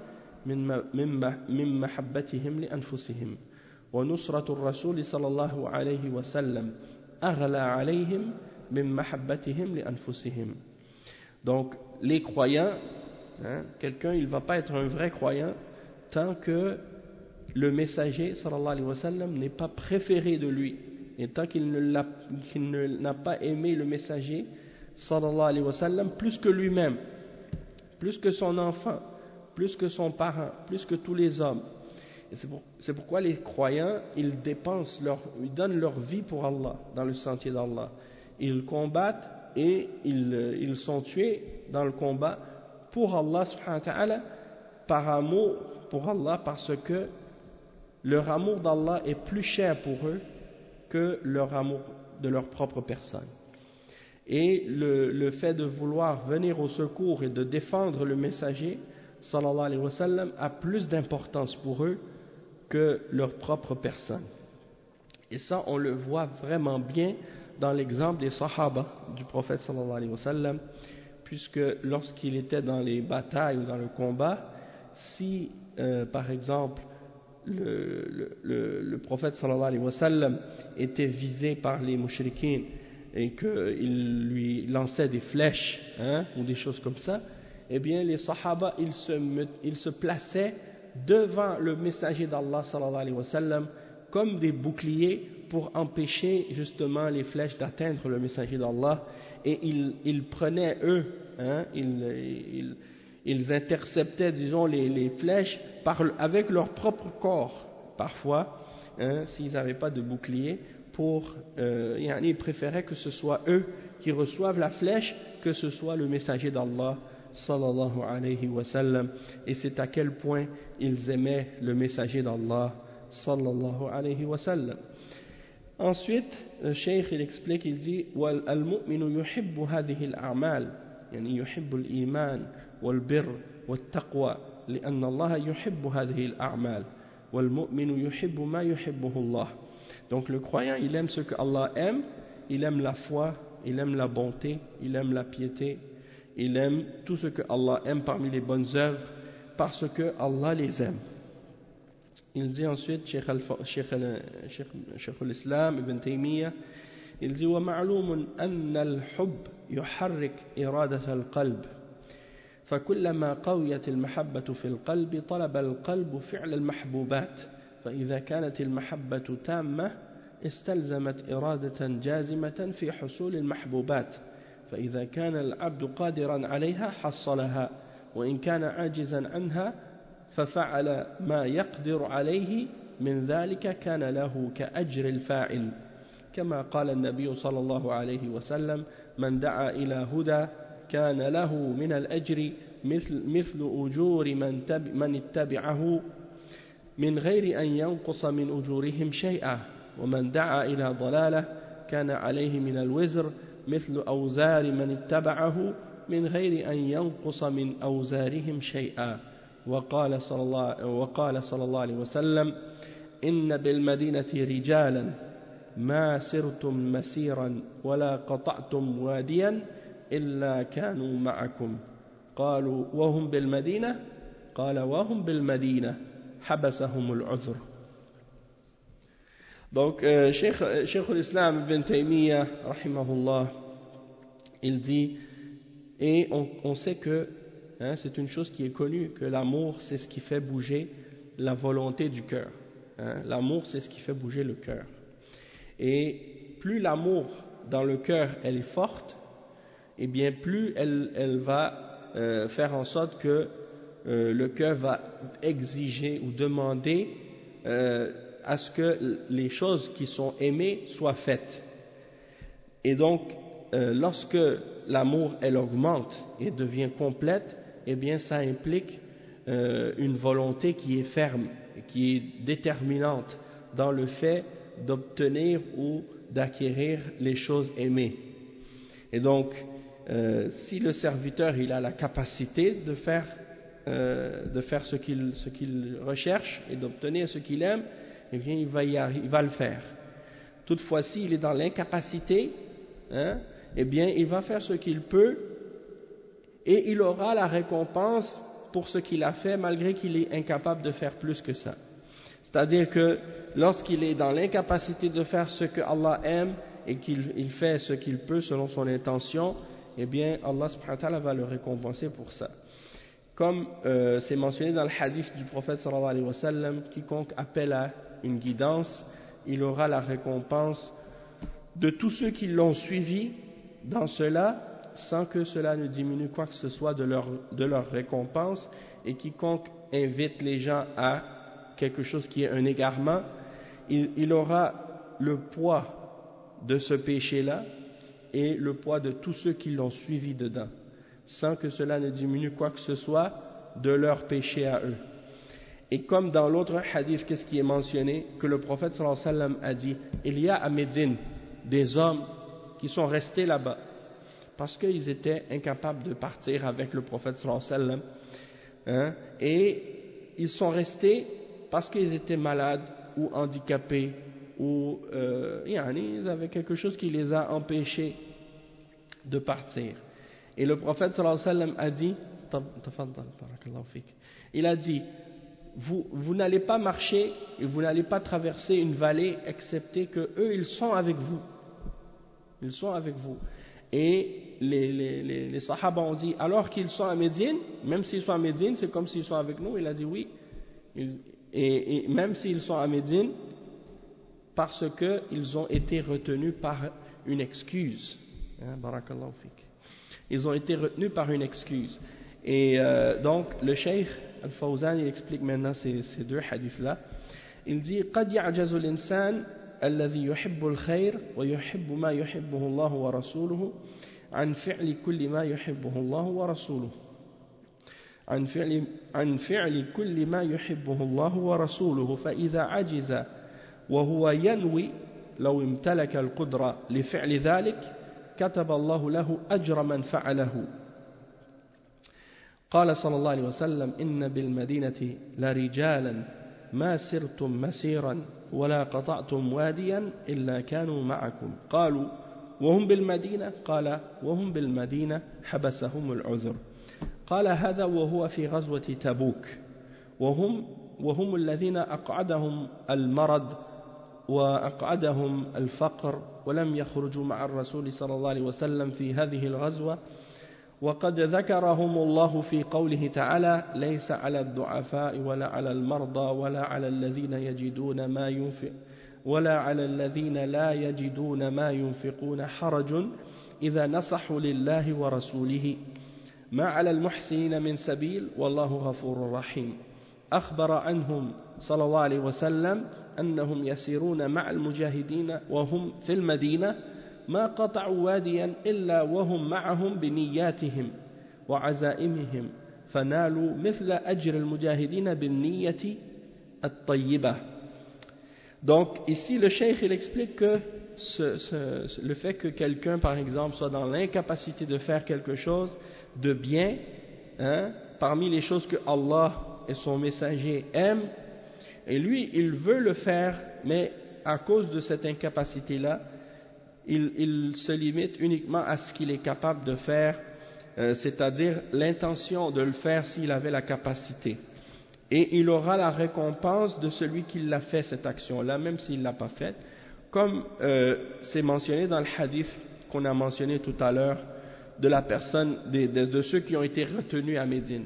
من محبتهم لأنفسهم ونصرة الرسول صلى الله عليه وسلم أغلى عليهم من محبتهم لأنفسهم. Donc les croyants, quelqu'un il ne va pas être un vrai croyant tant que le messager sallallahu alayhi wa sallam n'est pas préféré de lui, et tant qu'il n'a pas aimé le messager sallallahu alayhi wa sallam plus que lui-même, plus que son enfant, plus que son parent, plus que tous les hommes. Et c'est pourquoi les croyants ils donnent leur vie pour Allah, dans le sentier d'Allah. Ils combattent et ils sont tués dans le combat pour Allah subhanahu wa ta'ala, par amour pour Allah, parce que leur amour d'Allah est plus cher pour eux que leur amour de leur propre personne. Et le fait de vouloir venir au secours et de défendre le messager sallallahu alayhi wa sallam a plus d'importance pour eux que leur propre personne. Et ça on le voit vraiment bien dans l'exemple des sahaba du prophète sallallahu alayhi wa sallam, puisque lorsqu'il était dans les batailles ou dans le combat, si par exemple le prophète sallallahu alayhi wa sallam était visé par les mushrikines et qu'il lui lançait des flèches ou des choses comme ça, eh bien les sahaba ils se plaçaient devant le messager d'Allah sallallahu alayhi wa sallam comme des boucliers pour empêcher justement les flèches d'atteindre le messager d'Allah, et ils prenaient eux, ils interceptaient disons les flèches avec leur propre corps parfois, s'ils n'avaient pas de bouclier, ils préféraient que ce soit eux qui reçoivent la flèche que ce soit le messager d'Allah sallallahu alayhi wa sallam. Et c'est à quel point ils aimaient le messager d'Allah sallallahu alayhi wa sallam. Ensuite, le cheikh il explique, il dit والمؤمن يحب هذه الأعمال يعني يحب الإيمان والبر والتقوى لأن الله يحب هذه الأعمال والمؤمن يحب ما يحبه الله. Donc le croyant il aime ce que Allah aime, il aime la foi, il aime la bonté, il aime la piété, il aime tout ce que Allah aime parmi les bonnes œuvres parce que Allah les aime. Il dit ensuite, Cheikh al-Islam Ibn Taymiyyah, il dit ومعلوم أن الحب يحرك إرادة القلب فكلما قويت المحبة في القلب طلب القلب فعل المحبوبات فإذا كانت المحبة تامة استلزمت إرادة جازمة في حصول المحبوبات فإذا كان العبد قادرا عليها حصلها وإن كان عاجزا عنها ففعل ما يقدر عليه من ذلك كان له كأجر الفاعل كما قال النبي صلى الله عليه وسلم من دعا إلى هدى كان له من الأجر مثل أجور من اتبعه من غير أن ينقص من أجورهم شيئا ومن دعا إلى ضلالة كان عليه من الوزر مثل أوزار من اتبعه من غير أن ينقص من أوزارهم شيئا وقال صلى الله عليه وسلم إن بالمدينة رجالا ما سرتم مسيرا ولا قطعتم واديا إلا كانوا معكم قالوا وهم بالمدينة قال وهم بالمدينة حبسهم العذر. Donc Cheikh al-Islam Ibn Taymiyyah rahimahullah il dit et on sait que c'est une chose qui est connue que l'amour c'est ce qui fait bouger la volonté du cœur, l'amour c'est ce qui fait bouger le cœur et plus l'amour dans le cœur elle est forte et bien plus elle va faire en sorte que le cœur va exiger ou demander à ce que les choses qui sont aimées soient faites. Et donc, lorsque l'amour elle augmente et devient complète, eh bien ça implique une volonté qui est ferme, qui est déterminante dans le fait d'obtenir ou d'acquérir les choses aimées. Et donc, si le serviteur il a la capacité de faire ce qu'il recherche et d'obtenir ce qu'il aime, eh bien il va le faire. Toutefois, s'il est dans l'incapacité, eh bien il va faire ce qu'il peut et il aura la récompense pour ce qu'il a fait malgré qu'il est incapable de faire plus que ça. C'est-à-dire que lorsqu'il est dans l'incapacité de faire ce que Allah aime et qu'il fait ce qu'il peut selon son intention, eh bien Allah subhanahu wa ta'ala va le récompenser pour ça. Comme c'est mentionné dans le hadith du prophète sallallahu alayhi wa sallam, quiconque appelle à une guidance, il aura la récompense de tous ceux qui l'ont suivi dans cela, sans que cela ne diminue quoi que ce soit de leur récompense, et quiconque invite les gens à quelque chose qui est un égarement, il aura le poids de ce péché-là et le poids de tous ceux qui l'ont suivi dedans, sans que cela ne diminue quoi que ce soit de leur péché à eux. Et comme dans l'autre hadith, qu'est-ce qui est mentionné? Que le prophète sallallahu alayhi wa sallam a dit, il y a à Médine des hommes qui sont restés là-bas parce qu'ils étaient incapables de partir avec le prophète sallallahu alayhi wa sallam, et ils sont restés parce qu'ils étaient malades ou handicapés ou ils avaient quelque chose qui les a empêchés de partir. Et le prophète sallallahu alayhi wa sallam a dit, il a dit, vous n'allez pas marcher et vous n'allez pas traverser une vallée excepté que eux ils sont avec vous. Ils sont avec vous. Et les sahaba ont dit, alors qu'ils sont à Médine, même s'ils sont à Médine, c'est comme s'ils sont avec nous. Il a dit oui. Et même s'ils sont à Médine, parce qu'ils ont été retenus par une excuse. Barakallahu fik. Ils ont été retenus par une excuse. Et donc le cheikh Al-Fawzan il explique maintenant ces deux hadiths là. Il dit قد يعجز الإنسان الذي يحب الخير ويحب ما يحبه الله ورسوله عن فعل كل ما يحبه الله ورسوله عن فعل كل ما يحبه الله ورسوله فإذا عجز وهو ينوي لو امتلك القدرة لفعل ذلك كتب الله له أجر من فعله. قال صلى الله عليه وسلم إن بالمدينة لرجالا ما سرتم مسيرا ولا قطعتم واديا إلا كانوا معكم. قالوا وهم بالمدينة؟ قال وهم بالمدينة حبسهم العذر. قال هذا وهو في غزوة تبوك، وهم الذين أقعدهم المرض وأقعدهم الفقر ولم يخرجوا مع الرسول صلى الله عليه وسلم في هذه الغزوة. وقد ذكرهم الله في قوله تعالى ليس على الضعفاء ولا على المرضى ولا على الذين لا يجدون ما ينفقون حرج إذا نصحوا لله ورسوله ما على المحسنين من سبيل والله غفور رحيم. أخبر عنهم صلى الله عليه وسلم أنهم يسيرون مع المجاهدين وهم في المدينة ما قطعوا واديا إلا وهم معهم بنياتهم وعزائمهم فنالوا مثل أجر المجاهدين بالنية الطيبة. Donc ici le cheikh il explique que le fait que quelqu'un par exemple soit dans l'incapacité de faire quelque chose de bien, parmi les choses que Allah et son messager aiment, et lui il veut le faire, mais à cause de cette incapacité là il se limite uniquement à ce qu'il est capable de faire, c'est-à-dire l'intention de le faire s'il avait la capacité. Et il aura la récompense de celui qui l'a fait cette action-là, même s'il ne l'a pas faite, comme c'est mentionné dans le hadith qu'on a mentionné tout à l'heure de la personne, de ceux qui ont été retenus à Médine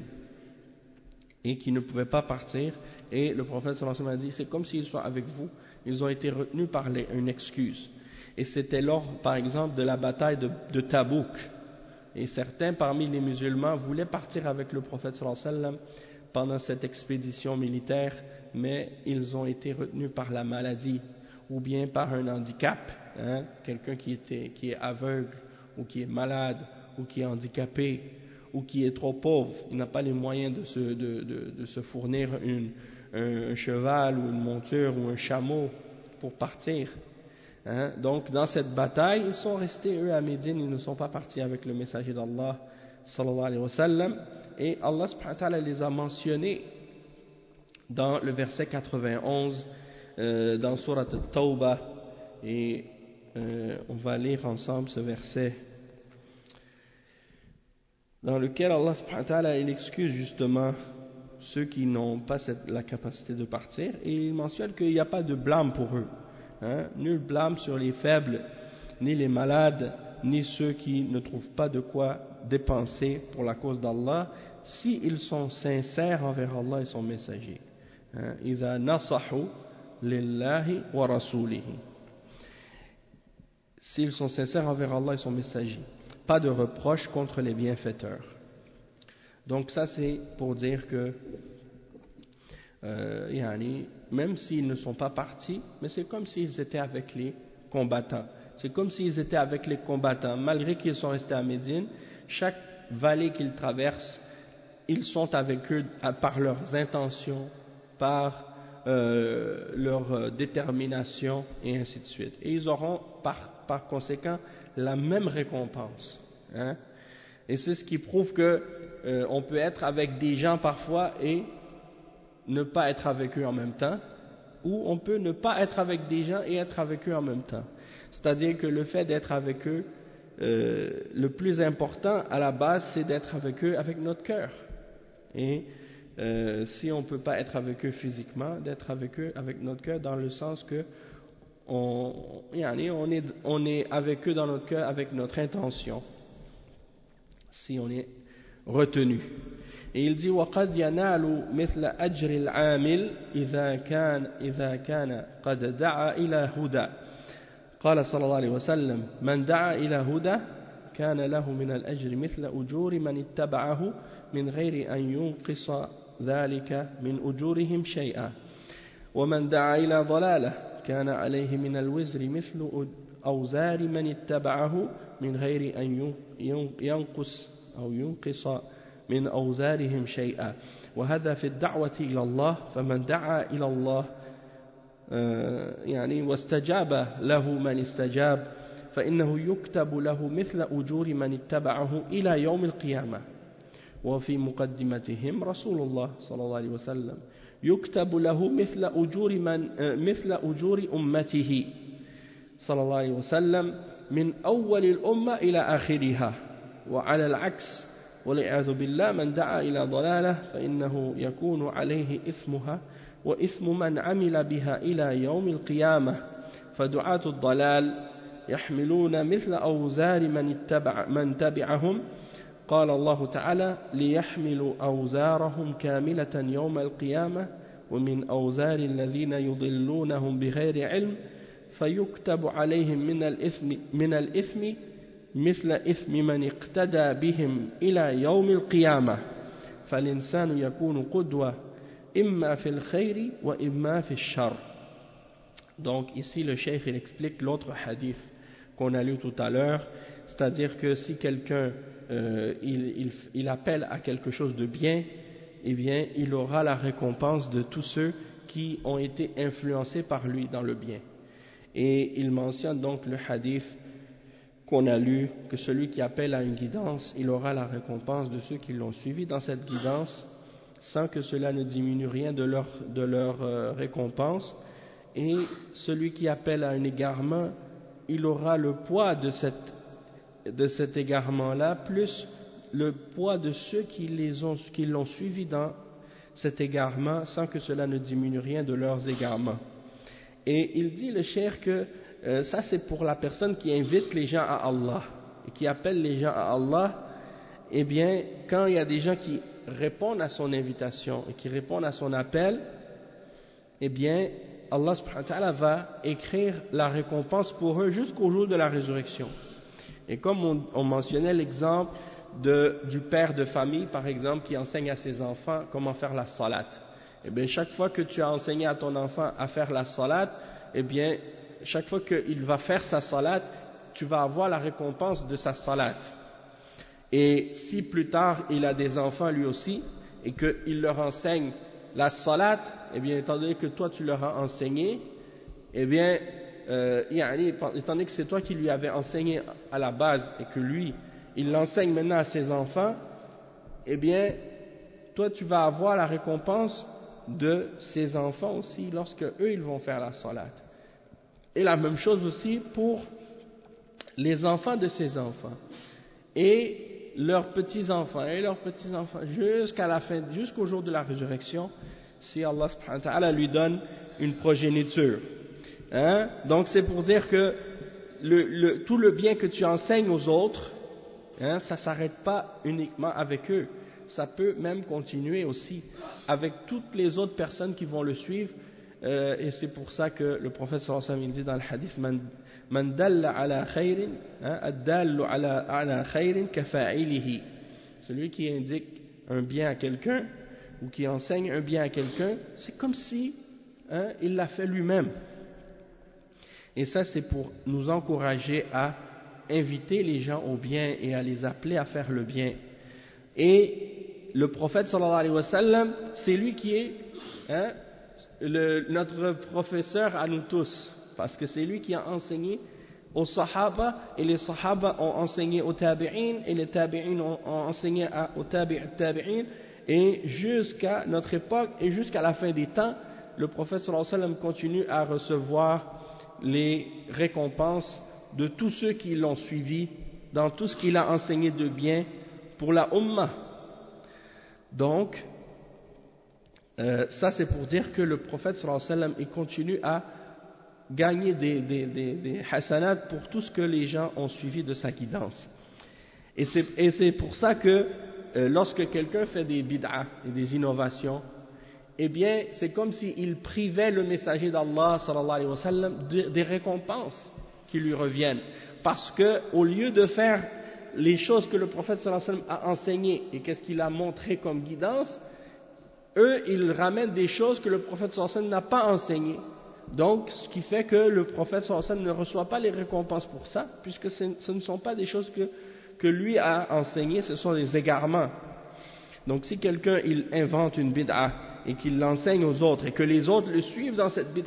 et qui ne pouvaient pas partir. Et le prophète sallallahu alayhi wa sallam a dit, c'est comme s'ils sont avec vous, ils ont été retenus par une excuse. Et c'était lors, par exemple, de la bataille de Tabouk. Et certains parmi les musulmans voulaient partir avec le prophète sallallahu alayhi wa sallam pendant cette expédition militaire, mais ils ont été retenus par la maladie ou bien par un handicap, quelqu'un qui est aveugle ou qui est malade ou qui est handicapé ou qui est trop pauvre, il n'a pas les moyens de se fournir un cheval ou une monture ou un chameau pour partir. Donc dans cette bataille, ils sont restés eux à Médine, ils ne sont pas partis avec le messager d'Allah sallallahu alayhi wa sallam. Et Allah subhanahu wa ta'ala les a mentionnés dans le verset 91 dans Surat At-Tawbah, et on va lire ensemble ce verset dans lequel Allah subhanahu wa ta'ala il excuse justement ceux qui n'ont pas la capacité de partir, et il mentionne qu'il n'y a pas de blâme pour eux, nul blâme sur les faibles, ni les malades, ni ceux qui ne trouvent pas de quoi dépenser pour la cause d'Allah, s'ils sont sincères envers Allah et son messager. إِذَا نَصَحُوا لِلَّهِ وَرَسُولِهِ. S'ils sont sincères envers Allah et son messager. Pas de reproche contre les bienfaiteurs. Donc ça c'est pour dire que même s'ils ne sont pas partis, mais c'est comme s'ils étaient avec les combattants. C'est comme s'ils étaient avec les combattants, malgré qu'ils sont restés à Médine. Chaque vallée qu'ils traversent, ils sont avec eux par leurs intentions, par leur détermination et ainsi de suite. Et ils auront par conséquent la même récompense. Et c'est ce qui prouve que on peut être avec des gens parfois et ne pas être avec eux en même temps, ou on peut ne pas être avec des gens et être avec eux en même temps. C'est-à-dire que le fait d'être avec eux, le plus important à la base, c'est d'être avec eux avec notre cœur. Et si on ne peut pas être avec eux physiquement, d'être avec eux avec notre cœur, dans le sens que on est avec eux dans notre cœur avec notre intention, si on est retenu. Et il dit وَقَدْ يَنَالُ مِثْلَ أَجْرِ الْعَامِلِ إِذَا كَانَ قَدْ دَعَا إِلَى هُدَى. قال صلى الله عليه وسلم من دعا إلى هدى كان له من الأجر مثل أجور من اتبعه من غير أن ينقص ذلك من أجورهم شيئا ومن دعا إلى ضلالة كان عليه من الوزر مثل أوزار من اتبعه من غير أن ينقص من أوزارهم شيئا وهذا في الدعوة إلى الله فمن دعا إلى الله يعني واستجاب له من استجاب فإنه يكتب له مثل أجور من اتبعه إلى يوم القيامة. وفي مقدمتهم رسول الله صلى الله عليه وسلم يكتب له مثل أجور أمته صلى الله عليه وسلم من أول الأمة إلى آخرها. وعلى العكس والعياذ بالله من دعا إلى ضلالة فإنه يكون عليه إثمها وإثم من عمل بها إلى يوم القيامة. فدعاة الضلال يحملون مثل أوزار من تبعهم. قال الله تعالى ليحملوا أوزارهم كاملة يوم القيامة ومن أوزار الذين يضلونهم بغير علم فيكتب عليهم من الإثم مثل إثم من اقتدى بهم إلى يوم القيامة. فالإنسان يكون قدوة إما في الخير وإما في الشر. Donc ici le cheikh il explique l'autre hadith qu'on a lu tout à l'heure, c'est-à-dire que si quelqu'un il appelle à quelque chose de bien, eh bien il aura la récompense de tous ceux qui ont été influencés par lui dans le bien. Et il mentionne donc le hadith qu'on a lu, que celui qui appelle à une guidance, il aura la récompense de ceux qui l'ont suivi dans cette guidance, sans que cela ne diminue rien de leur récompense. Et celui qui appelle à un égarement, il aura le poids de cet égarement-là, plus le poids de ceux qui l'ont suivi dans cet égarement, sans que cela ne diminue rien de leurs égarements. Et il dit, le cheikh, que ça c'est pour la personne qui invite les gens à Allah, et qui appelle les gens à Allah. Eh bien, quand il y a des gens qui répondent à son invitation, et qui répondent à son appel, eh bien, Allah subhanahu wa ta'ala va écrire la récompense pour eux jusqu'au jour de la résurrection. Et comme on mentionnait l'exemple du père de famille, par exemple, qui enseigne à ses enfants comment faire la salat. Eh bien, chaque fois que tu as enseigné à ton enfant à faire la salat, eh bien, chaque fois qu'il va faire sa salat, tu vas avoir la récompense de sa salat. Et si plus tard il a des enfants lui aussi, et qu'il leur enseigne la salat, eh bien, étant donné que toi tu leur as enseigné, eh bien, étant donné que c'est toi qui lui avais enseigné à la base et que lui, il l'enseigne maintenant à ses enfants, eh bien, toi tu vas avoir la récompense de ses enfants aussi lorsque eux ils vont faire la salat. Et la même chose aussi pour les enfants de ses enfants et leurs petits-enfants jusqu'à la fin, jusqu'au jour de la résurrection, si Allah subhanahu wa ta'ala lui donne une progéniture. Donc c'est pour dire que tout le bien que tu enseignes aux autres, ça ne s'arrête pas uniquement avec eux, ça peut même continuer aussi avec toutes les autres personnes qui vont le suivre. Et c'est pour ça que le prophète sallallahu alayhi wa sallam dit dans le hadith man dalla ala khayrin ad-dallu ala khayrin kafa'ilihi, celui qui indique un bien à quelqu'un ou qui enseigne un bien à quelqu'un, c'est comme si il l'a fait lui-même. Et ça c'est pour nous encourager à inviter les gens au bien et à les appeler à faire le bien. Et le prophète sallallahu alayhi wa sallam, c'est lui qui est notre professeur à nous tous, parce que c'est lui qui a enseigné aux sahaba, et les sahaba ont enseigné aux tabi'in, et les tabi'in ont enseigné aux tabi'in, et jusqu'à notre époque et jusqu'à la fin des temps, le prophète sallallahu alayhi wa sallam continue à recevoir les récompenses de tous ceux qui l'ont suivi dans tout ce qu'il a enseigné de bien pour la ummah. Donc ça c'est pour dire que le prophète sallallahu alayhi wa sallam il continue à gagner des hasanat pour tout ce que les gens ont suivi de sa guidance. Et c'est pour ça que lorsque quelqu'un fait des bid'ah et des innovations, eh bien c'est comme s'il privait le messager d'Allah sallallahu alayhi wa sallam des récompenses qui lui reviennent, parce que au lieu de faire les choses que le prophète sallallahu alayhi wa sallam a enseignées et qu'est-ce qu'il a montré comme guidance, eux ils ramènent des choses que le prophète sallallahu alayhi wa sallam n'a pas enseignées. Donc ce qui fait que le prophète sallallahu alayhi wa sallam ne reçoit pas les récompenses pour ça, puisque ce ne sont pas des choses que lui a enseignées, ce sont des égarements. Donc si quelqu'un il invente une bid'a et qu'il l'enseigne aux autres et que les autres le suivent dans cette bid'a,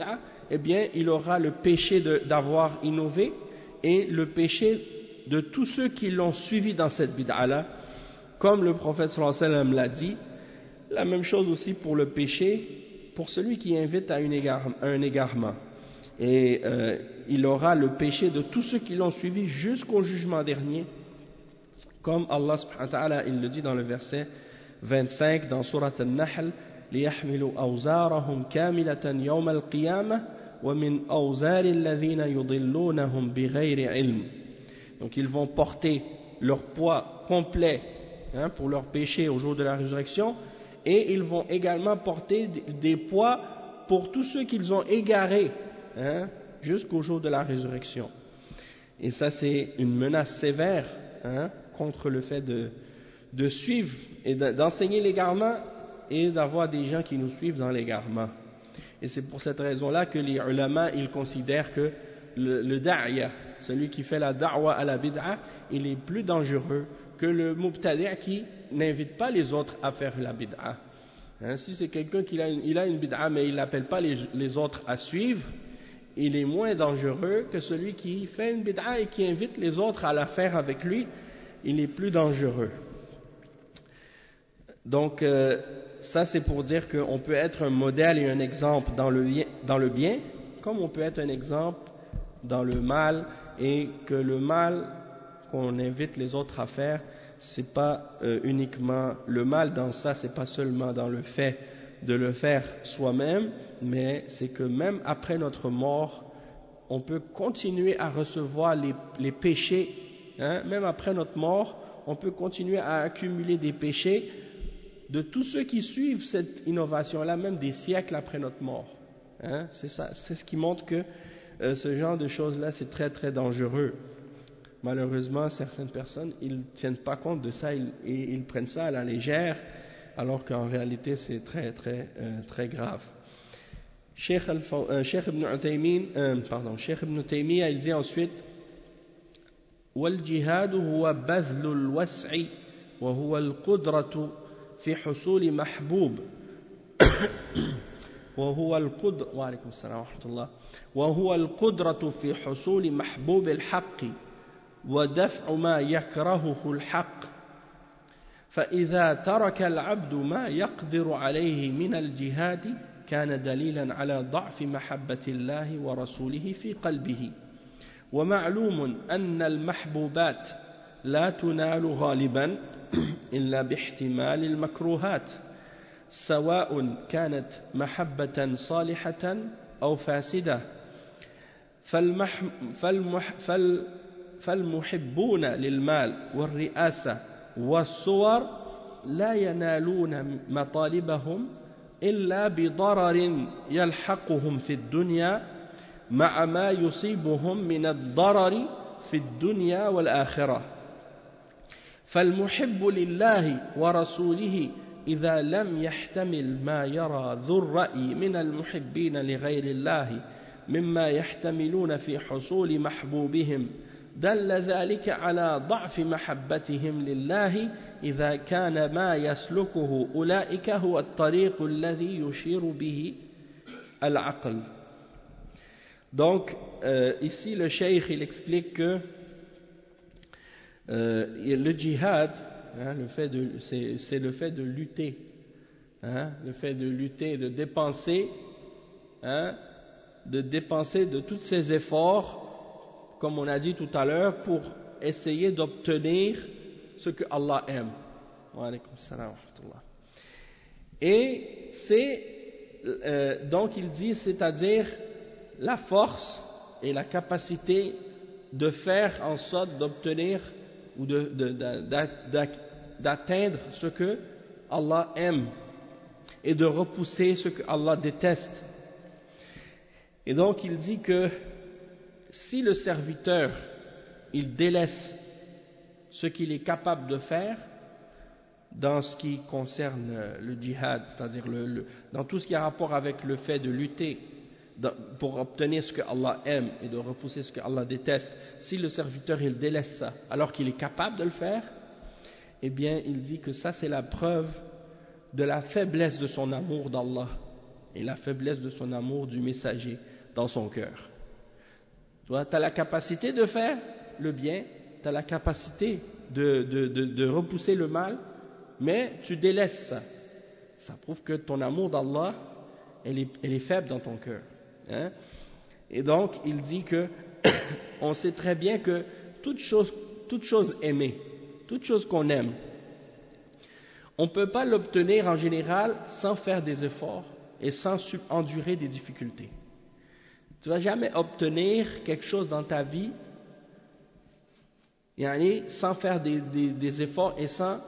eh bien il aura le péché d'avoir innové et le péché de tous ceux qui l'ont suivi dans cette bid'a-là, comme le prophète sallallahu alayhi wa sallam l'a dit. La même chose aussi pour le péché, pour celui qui invite à un égarement. Et il aura le péché de tous ceux qui l'ont suivi jusqu'au jugement dernier, comme Allah subhanahu wa ta'ala, il le dit dans le verset 25 dans Surat An-Nahl, لِيَحْمِلُوا أَوْزَارَهُمْ كَامِلَةً يَوْمَ الْقِيَامَةِ وَمِنْ أَوْزَارِ الَّذِينَ يُضِلُّونَهُمْ بِغَيْرِ عِلْمٍ. Donc ils vont porter leur poids complet pour leur péché au jour de la résurrection, et ils vont également porter des poids pour tous ceux qu'ils ont égarés jusqu'au jour de la résurrection. Et ça, c'est une menace sévère contre le fait de suivre et d'enseigner l'égarement et d'avoir des gens qui nous suivent dans l'égarement. Et c'est pour cette raison-là que les ulama, ils considèrent que le da'ya, celui qui fait la da'wa à la bid'a, il est plus dangereux que le mubtadi' qui n'invite pas les autres à faire la bid'a. Si c'est quelqu'un qui a une bid'a mais il n'appelle pas les autres à suivre, il est moins dangereux que celui qui fait une bid'a et qui invite les autres à la faire avec lui. Il est plus dangereux. Donc ça c'est pour dire qu'on peut être un modèle et un exemple dans le bien, comme on peut être un exemple dans le mal, et que le mal qu'on invite les autres à faire, c'est pas uniquement le mal dans ça, c'est pas seulement dans le fait de le faire soi-même, mais c'est que même après notre mort, on peut continuer à recevoir les péchés, même après notre mort, on peut continuer à accumuler des péchés de tous ceux qui suivent cette innovation-là, même des siècles après notre mort. C'est ça, c'est ce qui montre que ce genre de choses-là, c'est très très dangereux. Malheureusement, certaines personnes, ils ne tiennent pas compte de ça, ils prennent ça à la légère, alors qu'en réalité, c'est très très très grave. Cheikh Ibn Taymiyyah, il dit ensuite, وَالْجِهَادُ هُوَ بَذْلُ الْوَسْعِ وَهُوَ الْقُدْرَةُ في حصول محبوب وهو القدرة في حصول محبوب الحق ودفع ما يكرهه الحق فإذا ترك العبد ما يقدر عليه من الجهاد كان دليلا على ضعف محبة الله ورسوله في قلبه ومعلوم أن المحبوبات لا تنال غالبا إلا باحتمال المكروهات سواء كانت محبة صالحة أو فاسدة فالمحبون للمال والرئاسة والصور لا ينالون مطالبهم إلا بضرر يلحقهم في الدنيا مع ما يصيبهم من الضرر في الدنيا والآخرة فالمحب لله ورسوله إذا لم يحتمل ما يرى ذو الرأي من المحبين لغير الله مما يحتملون في حصول محبوبهم دل ذلك على ضعف محبتهم لله إذا كان ما يسلكه أولئك هو الطريق الذي يشير به العقل. Donc ici le cheikh il explique que le djihad, c'est le fait de lutter, le fait de lutter, de dépenser de tous ces efforts, comme on a dit tout à l'heure, pour essayer d'obtenir ce que Allah aime. Wa alaykum salam wa rahmatullah. Et c'est donc il dit, c'est-à-dire la force et la capacité de faire en sorte d'obtenir ou d'atteindre ce que Allah aime et de repousser ce que Allah déteste. Et donc il dit que si le serviteur il délaisse ce qu'il est capable de faire dans ce qui concerne le djihad, c'est-à-dire dans tout ce qui a rapport avec le fait de lutter pour obtenir ce que Allah aime et de repousser ce que Allah déteste, si le serviteur il délaisse ça alors qu'il est capable de le faire, eh bien il dit que ça c'est la preuve de la faiblesse de son amour d'Allah et la faiblesse de son amour du messager, dans son cœur. Tu vois, tu as la capacité de faire le bien, tu as la capacité de repousser le mal, mais tu délaisses ça. Ça prouve que ton amour d'Allah, elle est faible dans ton cœur. Hein? Et donc, il dit que on sait très bien que toute chose aimée, toute chose qu'on aime, on ne peut pas l'obtenir en général sans faire des efforts et sans endurer des difficultés. Tu ne vas jamais obtenir quelque chose dans ta vie sans faire des efforts et sans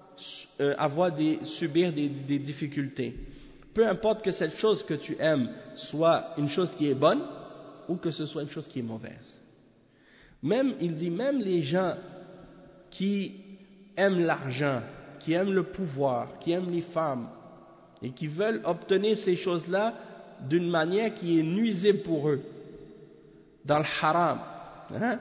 subir des difficultés. Peu importe que cette chose que tu aimes soit une chose qui est bonne ou que ce soit une chose qui est mauvaise. Il dit même les gens qui aiment l'argent, qui aiment le pouvoir, qui aiment les femmes et qui veulent obtenir ces choses-là d'une manière qui est nuisible pour eux, dans le haram, hein,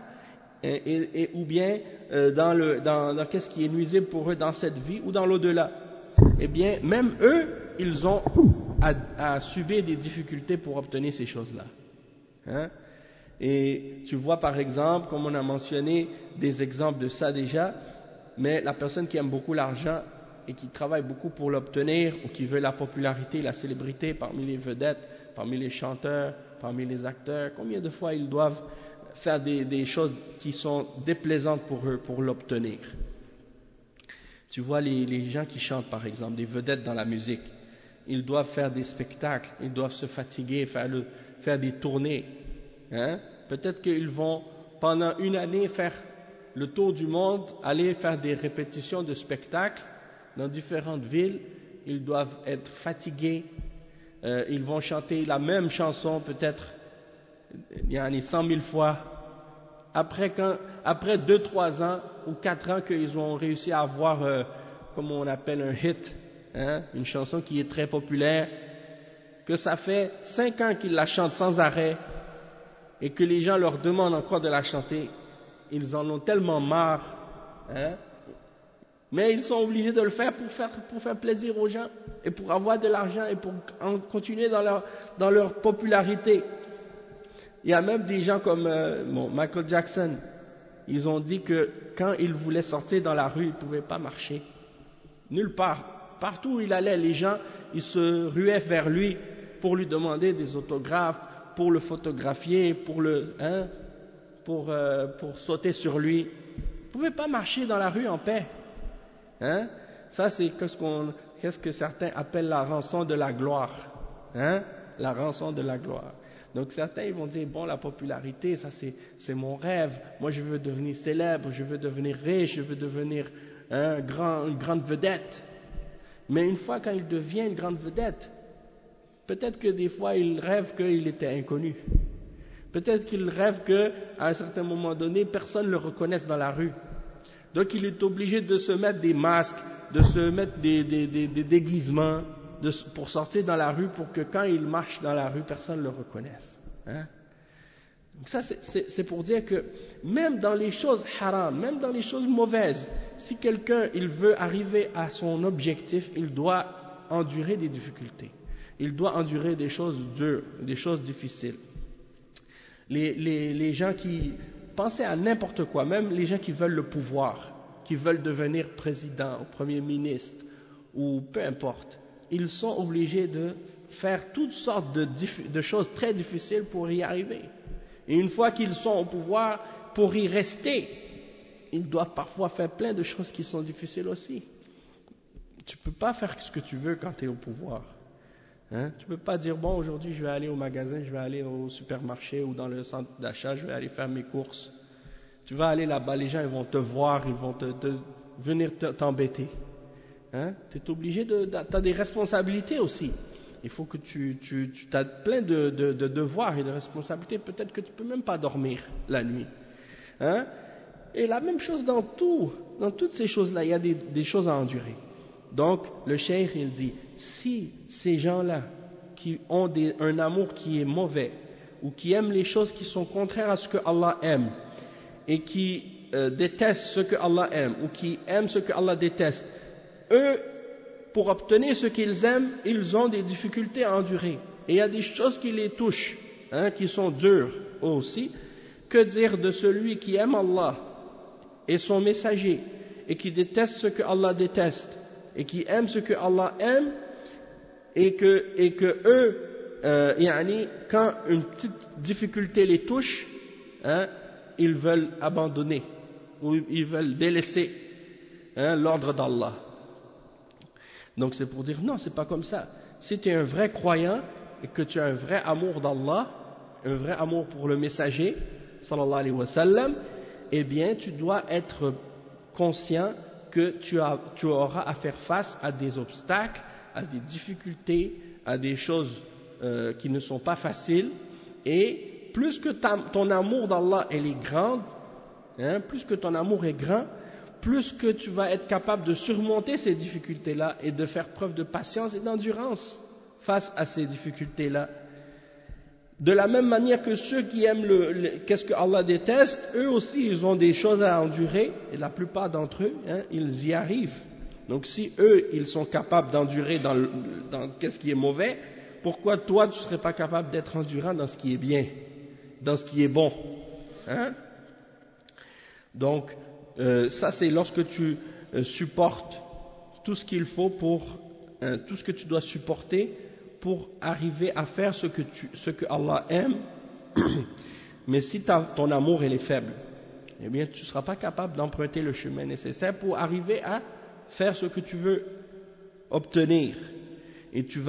ou bien dans qu'est-ce qui est nuisible pour eux dans cette vie ou dans l'au-delà. Eh bien, même eux, ils ont à subir des difficultés pour obtenir ces choses-là. Hein? Et tu vois par exemple, comme on a mentionné des exemples de ça déjà, mais la personne qui aime beaucoup l'argent et qui travaille beaucoup pour l'obtenir ou qui veut la popularité, la célébrité parmi les vedettes, parmi les chanteurs, parmi les acteurs, combien de fois ils doivent faire des choses qui sont déplaisantes pour eux pour l'obtenir. Tu vois les gens qui chantent par exemple, des vedettes dans la musique, ils doivent faire des spectacles, ils doivent se fatiguer, faire des tournées. Hein? Peut-être qu'ils vont pendant une année faire le tour du monde, aller faire des répétitions de spectacles dans différentes villes, ils doivent être fatigués, ils vont chanter la même chanson peut-être 100 000 fois. Après 2-3 ans ou 4 ans qu'ils ont réussi à avoir, comme on appelle un hit, hein, une chanson qui est très populaire, que ça fait 5 ans qu'ils la chantent sans arrêt et que les gens leur demandent encore de la chanter, ils en ont tellement marre, hein, mais ils sont obligés de le faire pour faire plaisir aux gens et pour avoir de l'argent et pour continuer dans leur popularité. Il y a même des gens comme Michael Jackson, ils ont dit que quand il voulait sortir dans la rue, il ne pouvait pas marcher. Nulle part. Partout où il allait, les gens, ils se ruaient vers lui pour lui demander des autographes, pour le photographier, pour sauter sur lui. Il ne pouvait pas marcher dans la rue en paix. Hein? Ça, c'est qu'est-ce que certains appellent la rançon de la gloire. Hein? La rançon de la gloire. Donc certains ils vont dire, bon, la popularité, ça c'est mon rêve, moi je veux devenir célèbre, je veux devenir riche, je veux devenir une grande vedette. Mais une fois quand il devient une grande vedette, peut-être que des fois il rêve qu'il était inconnu. Peut-être qu'il rêve qu'à un certain moment donné, personne ne le reconnaisse dans la rue. Donc il est obligé de se mettre des masques, de se mettre des déguisements, pour sortir dans la rue, pour que quand il marche dans la rue, personne ne le reconnaisse. Hein? Donc ça, c'est pour dire que même dans les choses haram, même dans les choses mauvaises, si quelqu'un il veut arriver à son objectif, il doit endurer des difficultés. Il doit endurer des choses dures, des choses difficiles. Les gens qui pensaient à n'importe quoi, même les gens qui veulent le pouvoir, qui veulent devenir président ou premier ministre, ou peu importe, ils sont obligés de faire toutes sortes de choses très difficiles pour y arriver. Et une fois qu'ils sont au pouvoir, pour y rester, ils doivent parfois faire plein de choses qui sont difficiles aussi. Tu ne peux pas faire ce que tu veux quand tu es au pouvoir. Hein? Tu ne peux pas dire, bon, aujourd'hui je vais aller au magasin, je vais aller au supermarché ou dans le centre d'achat, je vais aller faire mes courses. Tu vas aller là-bas, les gens ils vont te voir, ils vont venir t'embêter. Hein? Tu es obligé tu as des responsabilités aussi. Il faut que tu as plein de devoirs et de responsabilités. Peut-être que tu ne peux même pas dormir la nuit. Hein? Et la même chose dans toutes ces choses-là, il y a des choses à endurer. Donc, le cheikh, il dit, si ces gens-là qui ont un amour qui est mauvais, ou qui aiment les choses qui sont contraires à ce que Allah aime, et qui détestent ce que Allah aime, ou qui aiment ce que Allah déteste, eux, pour obtenir ce qu'ils aiment, ils ont des difficultés à endurer. Et il y a des choses qui les touchent. qui sont durs aussi. Que dire de celui qui aime Allah et son messager et qui déteste ce que Allah déteste et qui aime ce que Allah aime et que eux, quand une petite difficulté les touche, ils veulent abandonner ou ils veulent délaisser l'ordre d'Allah. Donc c'est pour dire non, c'est pas comme ça. Si tu es un vrai croyant et que tu as un vrai amour d'Allah, un vrai amour pour le messager sallallahu alayhi wa sallam, eh bien tu dois être conscient que tu auras à faire face à des obstacles, à des difficultés, à des choses qui ne sont pas faciles, et plus que ton amour d'Allah est grande, plus que ton amour est grand, plus que tu vas être capable de surmonter ces difficultés-là et de faire preuve de patience et d'endurance face à ces difficultés-là. De la même manière que ceux qui aiment qu'est-ce que Allah déteste, eux aussi ils ont des choses à endurer, et la plupart d'entre eux, ils y arrivent. Donc si eux, ils sont capables d'endurer dans qu'est-ce qui est mauvais, pourquoi toi tu ne serais pas capable d'être endurant dans ce qui est bien, dans ce qui est bon, Donc ça c'est lorsque tu supportes tout ce qu'il faut tout ce que tu dois supporter pour arriver à faire ce que Allah aime. Mais si ton amour est faible, eh bien tu ne seras pas capable d'emprunter le chemin nécessaire pour arriver à faire ce que tu veux obtenir. Et tu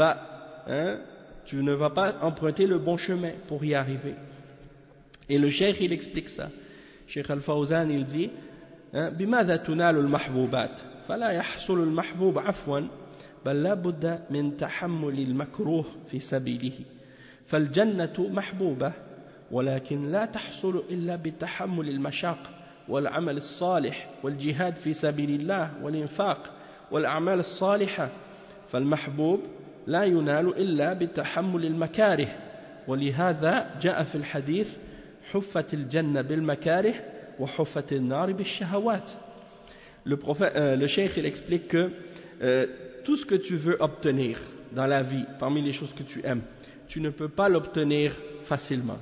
ne vas pas emprunter le bon chemin pour y arriver. Et le cheikh il explique ça. Cheikh Al-Fawzan il dit بماذا تنال المحبوبات فلا يحصل المحبوب عفوا بل لا بد من تحمل المكروه في سبيله فالجنة محبوبة ولكن لا تحصل إلا بتحمل المشاق والعمل الصالح والجهاد في سبيل الله والإنفاق والأعمال الصالحة فالمحبوب لا ينال إلا بتحمل المكاره ولهذا جاء في الحديث حفت الجنة بالمكاره وحفت النار بالشهوات. Le cheikh il explique que tout ce que tu veux obtenir dans la vie, parmi les choses que tu aimes, tu ne peux pas l'obtenir facilement.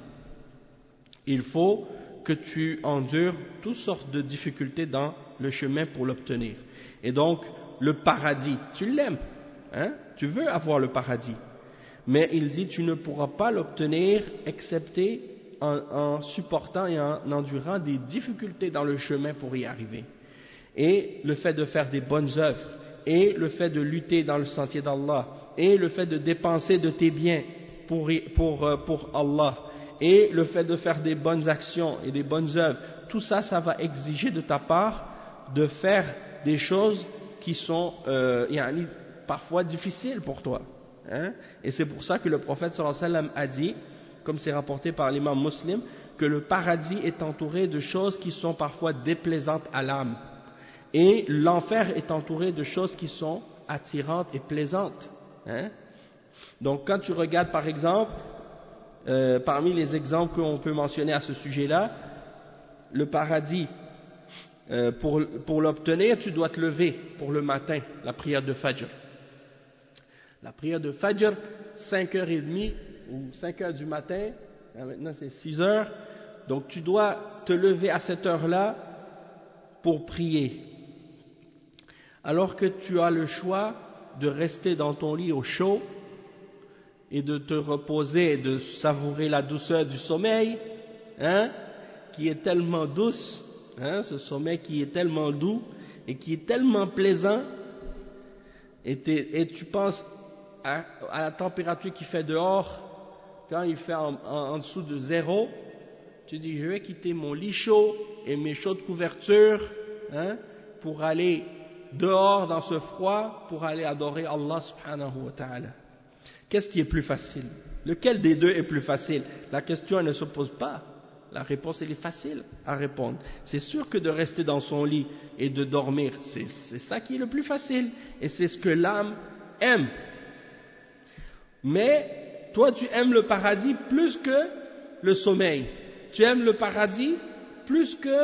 Il faut que tu endures toutes sortes de difficultés dans le chemin pour l'obtenir. Et donc, le paradis, tu l'aimes, tu veux avoir le paradis. Mais il dit, tu ne pourras pas l'obtenir excepté en supportant et en endurant des difficultés dans le chemin pour y arriver. Et le fait de faire des bonnes œuvres, et le fait de lutter dans le sentier d'Allah, et le fait de dépenser de tes biens pour Allah, et le fait de faire des bonnes actions et des bonnes œuvres, tout ça, ça va exiger de ta part de faire des choses qui sont parfois difficiles pour toi. Et c'est pour ça que le prophète sallallahu alayhi wa sallam a dit, comme c'est rapporté par l'imam Muslim, que le paradis est entouré de choses qui sont parfois déplaisantes à l'âme. Et l'enfer est entouré de choses qui sont attirantes et plaisantes. Donc quand tu regardes par exemple, parmi les exemples qu'on peut mentionner à ce sujet-là, le paradis, pour l'obtenir, tu dois te lever pour le matin, la prière de Fajr. La prière de Fajr, 5h30 ou 5h du matin, maintenant c'est 6h, donc tu dois te lever à cette heure-là pour prier. Alors que tu as le choix de rester dans ton lit au chaud et de te reposer et de savourer la douceur du sommeil, qui est tellement douce, ce sommeil qui est tellement doux et qui est tellement plaisant, et tu penses à la température qu'il fait dehors, quand il fait en dessous de 0, tu dis je vais quitter mon lit chaud et mes chaudes couvertures pour aller dehors dans ce froid, pour aller adorer Allah subhanahu wa ta'ala. Qu'est-ce qui est plus facile? Lequel des deux est plus facile? La question elle ne se pose pas. La réponse elle est facile à répondre. C'est sûr que de rester dans son lit et de dormir, c'est ça qui est le plus facile. Et c'est ce que l'âme aime. Mais toi tu aimes le paradis plus que le sommeil. Tu aimes le paradis plus que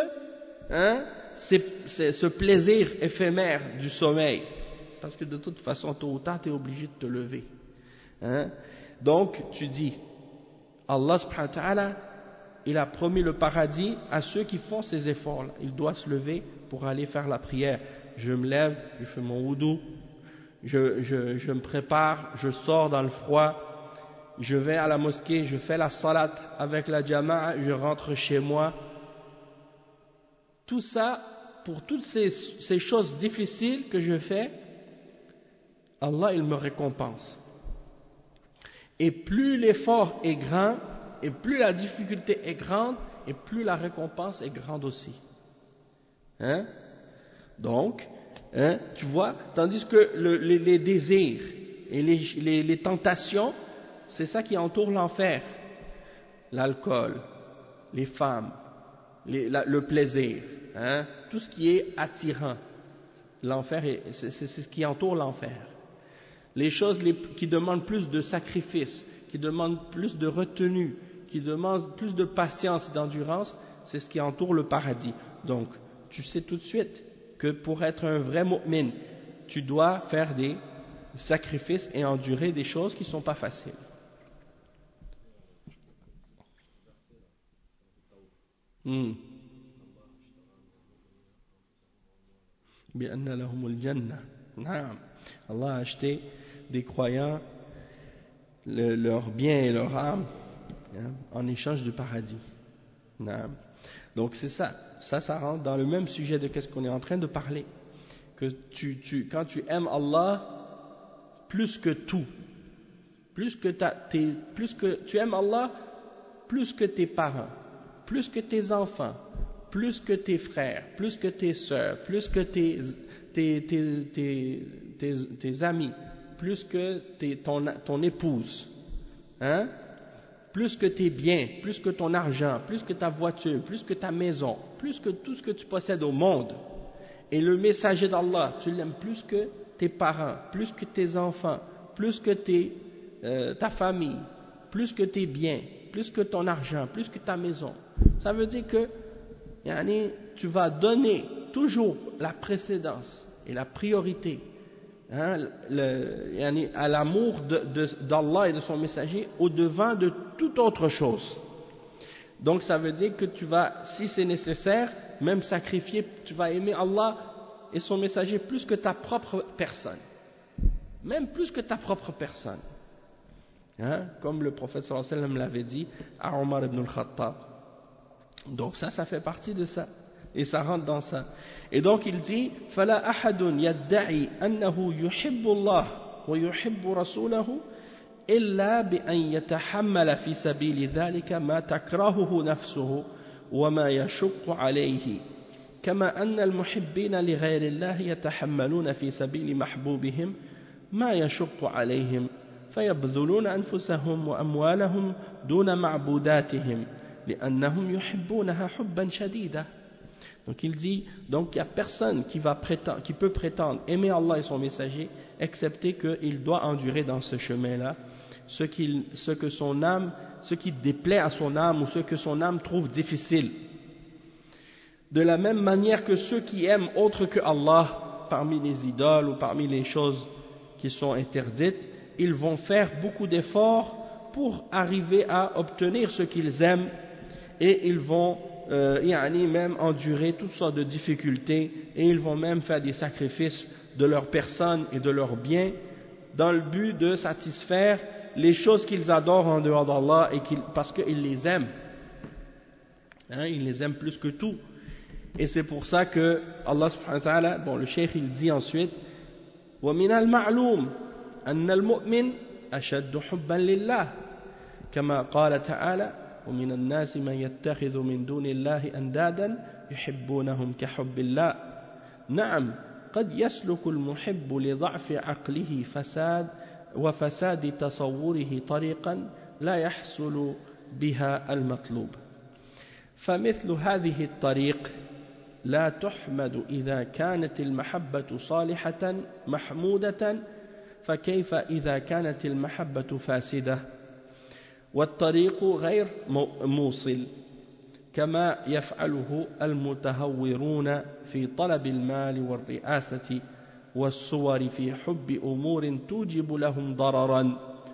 c'est ce plaisir éphémère du sommeil. Parce que de toute façon, tôt ou tard, tu es obligé de te lever. Donc, tu dis, Allah subhanahu wa ta'ala, il a promis le paradis à ceux qui font ces efforts-là. Il doit se lever pour aller faire la prière. Je me lève, je fais mon wudu, je me prépare, je sors dans le froid, je vais à la mosquée, je fais la salat avec la jama'a, je rentre chez moi. Tout ça, pour toutes ces choses difficiles que je fais, Allah, il me récompense. Et plus l'effort est grand, et plus la difficulté est grande, et plus la récompense est grande aussi. Hein? Donc, tu vois, tandis que les désirs et les tentations, c'est ça qui entoure l'enfer. L'alcool, les femmes, le plaisir, hein? Tout ce qui est attirant. L'enfer, c'est ce qui entoure l'enfer. Les choses qui demandent plus de sacrifice, qui demandent plus de retenue, qui demandent plus de patience et d'endurance, c'est ce qui entoure le paradis. Donc, tu sais tout de suite que pour être un vrai mu'min, tu dois faire des sacrifices et endurer des choses qui ne sont pas faciles. بأن لهم الجنة. نعم. Allah a acheté des croyants leurs biens et leur âme, hein, en échange du paradis. Naam. Donc c'est ça. Ça rentre dans le même sujet de ce qu'on est en train de parler. Que quand tu aimes Allah plus que tout, plus que tu aimes Allah plus que tes parents, plus que tes enfants, plus que tes frères, plus que tes sœurs, plus que tes amis, plus que ton épouse, hein? Plus que tes biens, plus que ton argent, plus que ta voiture, plus que ta maison, plus que tout ce que tu possèdes au monde. Et le messager d'Allah, tu l'aimes plus que tes parents, plus que tes enfants, plus que ta famille, plus que tes biens, plus que ton argent, plus que ta maison. Ça veut dire que tu vas donner toujours la précédence et la priorité, hein, à l'amour d'Allah et de son messager au-devant de toute autre chose. Donc ça veut dire que tu vas, si c'est nécessaire, même sacrifier, tu vas aimer Allah et son messager plus que ta propre personne. Même plus que ta propre personne. Hein, comme le prophète sallallahu alayhi wa sallam l'avait dit à Omar ibn al-Khattab. Donc ça fait partie de ça. Et ça rentre dans ça. Et donc il dit فَلَا أَحَدٌ يَدَّعِي أَنَّهُ يُحِبُّ اللَّهَ وَيُحِبُّ رَسُولَهُ إِلَّا بِأَنْ يَتَحَمَّلَ فِي سَبِيلِ ذَلِكَ مَا تَكْرَهُهُ نَفْسُهُ وَمَا يَشُقُّ عَلَيْهِ كما أن المحبين لغير الله يتحملون في سبيل محبوبهم ما يشق عليهم فيبذلون أنفسهم وأموالهم دون معبوداتهم لأنهم يحبونها حبا شديدا. Donc il dit, donc il n'y a personne qui peut prétendre aimer Allah et son messager, excepté qu'il doit endurer dans ce chemin-là ce qui déplaît à son âme ou ce que son âme trouve difficile. De la même manière que ceux qui aiment autre que Allah, parmi les idoles ou parmi les choses qui sont interdites, ils vont faire beaucoup d'efforts pour arriver à obtenir ce qu'ils aiment et ils vont même endurer toutes sortes de difficultés et ils vont même faire des sacrifices de leur personne et de leurs biens dans le but de satisfaire les choses qu'ils adorent en dehors d'Allah parce qu'ils les aiment. Hein, ils les aiment plus que tout. Et c'est pour ça que Allah subhanahu wa ta'ala, le cheikh il dit ensuite وَمِنَ الْمَعْلُومِ أَنَّ الْمُؤْمِنَ أَشَدُّ حُبًّا لِلَّهِ كما قال تعالى ومن الناس من يتخذ من دون الله أندادا يحبونهم كحب الله نعم قد يسلك المحب لضعف عقله وفساد تصوره طريقا لا يحصل بها المطلوب فمثل هذه الطريق لا تحمد إذا كانت المحبة صالحة محمودة فكيف إذا كانت المحبة فاسدة والطريق غير موصل كما يفعله المتهورون في طلب المال والرئاسة والصور في حب أمور توجب لهم ضررا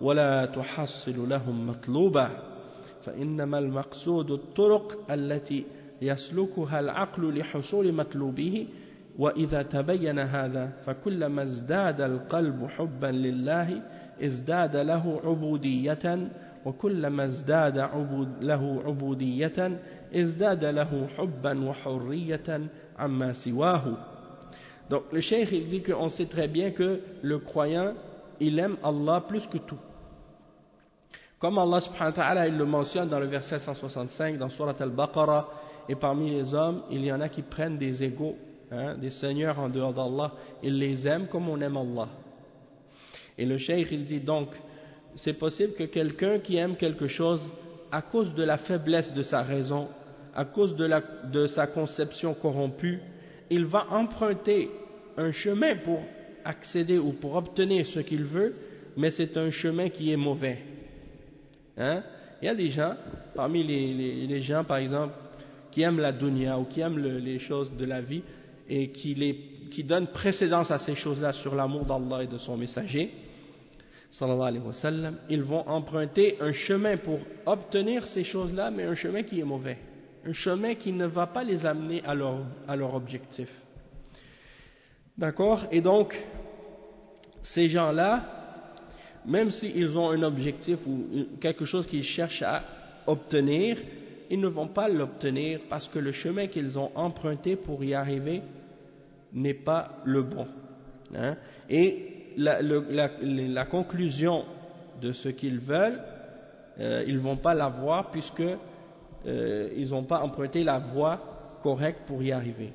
ولا تحصل لهم مطلوبا فإنما المقصود الطرق التي يسلكها العقل لحصول مطلوبه وإذا تبين هذا فكلما ازداد القلب حبا لله ازداد له عبودية وكلما ازداد له عبودية ازداد له حبا وحرية عما سواه. Donc le cheikh il dit qu'on sait très bien que le croyant il aime Allah plus que tout. Comme Allah subhanahu wa ta'ala il le mentionne dans le verset 165 dans Surat Al-Baqarah, et parmi les hommes il y en a qui prennent des égaux, des seigneurs en dehors d'Allah, ils les aiment comme on aime Allah. Et le cheikh il dit donc c'est possible que quelqu'un qui aime quelque chose à cause de la faiblesse de sa raison, à cause de sa conception corrompue, il va emprunter un chemin pour accéder ou pour obtenir ce qu'il veut, mais c'est un chemin qui est mauvais. Il y a des gens, parmi les gens par exemple, qui aiment la dunya ou qui aiment les choses de la vie et qui donnent précédence à ces choses-là sur l'amour d'Allah et de son messager, sallallahu alayhi wa sallam, ils vont emprunter un chemin pour obtenir ces choses-là, mais un chemin qui est mauvais, un chemin qui ne va pas les amener à leur objectif. D'accord? Et donc, ces gens-là, même s'ils ont un objectif ou quelque chose qu'ils cherchent à obtenir, ils ne vont pas l'obtenir parce que le chemin qu'ils ont emprunté pour y arriver n'est pas le bon. Et la conclusion de ce qu'ils veulent, ils ne vont pas l'avoir puisque ils n'ont pas emprunté la voie correcte pour y arriver.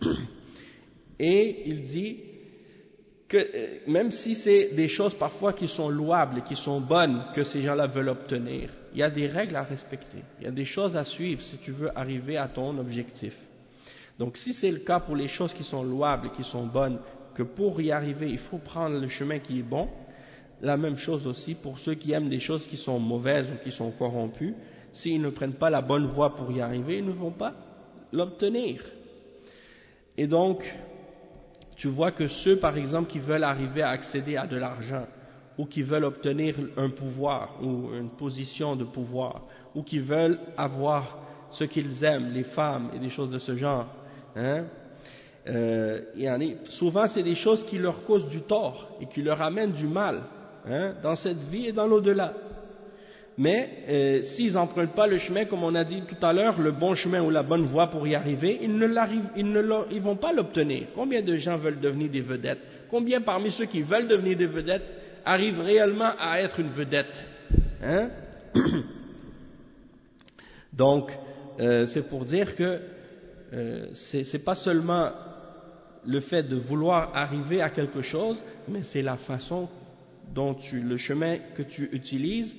Et il dit que même si c'est des choses parfois qui sont louables, qui sont bonnes, que ces gens-là veulent obtenir, il y a des règles à respecter, il y a des choses à suivre si tu veux arriver à ton objectif. Donc si c'est le cas pour les choses qui sont louables, qui sont bonnes, que pour y arriver il faut prendre le chemin qui est bon, la même chose aussi pour ceux qui aiment des choses qui sont mauvaises ou qui sont corrompues, s'ils ne prennent pas la bonne voie pour y arriver, ils ne vont pas l'obtenir. Et donc, tu vois que ceux par exemple qui veulent arriver à accéder à de l'argent, ou qui veulent obtenir un pouvoir, ou une position de pouvoir, ou qui veulent avoir ce qu'ils aiment, les femmes et des choses de ce genre, souvent c'est des choses qui leur causent du tort et qui leur amènent du mal dans cette vie et dans l'au-delà. Mais s'ils n'empruntent pas le chemin, comme on a dit tout à l'heure, le bon chemin ou la bonne voie pour y arriver, ils ne vont pas l'obtenir. Combien de gens veulent devenir des vedettes? Combien parmi ceux qui veulent devenir des vedettes arrivent réellement à être une vedette? Donc, c'est pour dire que c'est pas seulement le fait de vouloir arriver à quelque chose, mais c'est la façon dont le chemin que tu utilises,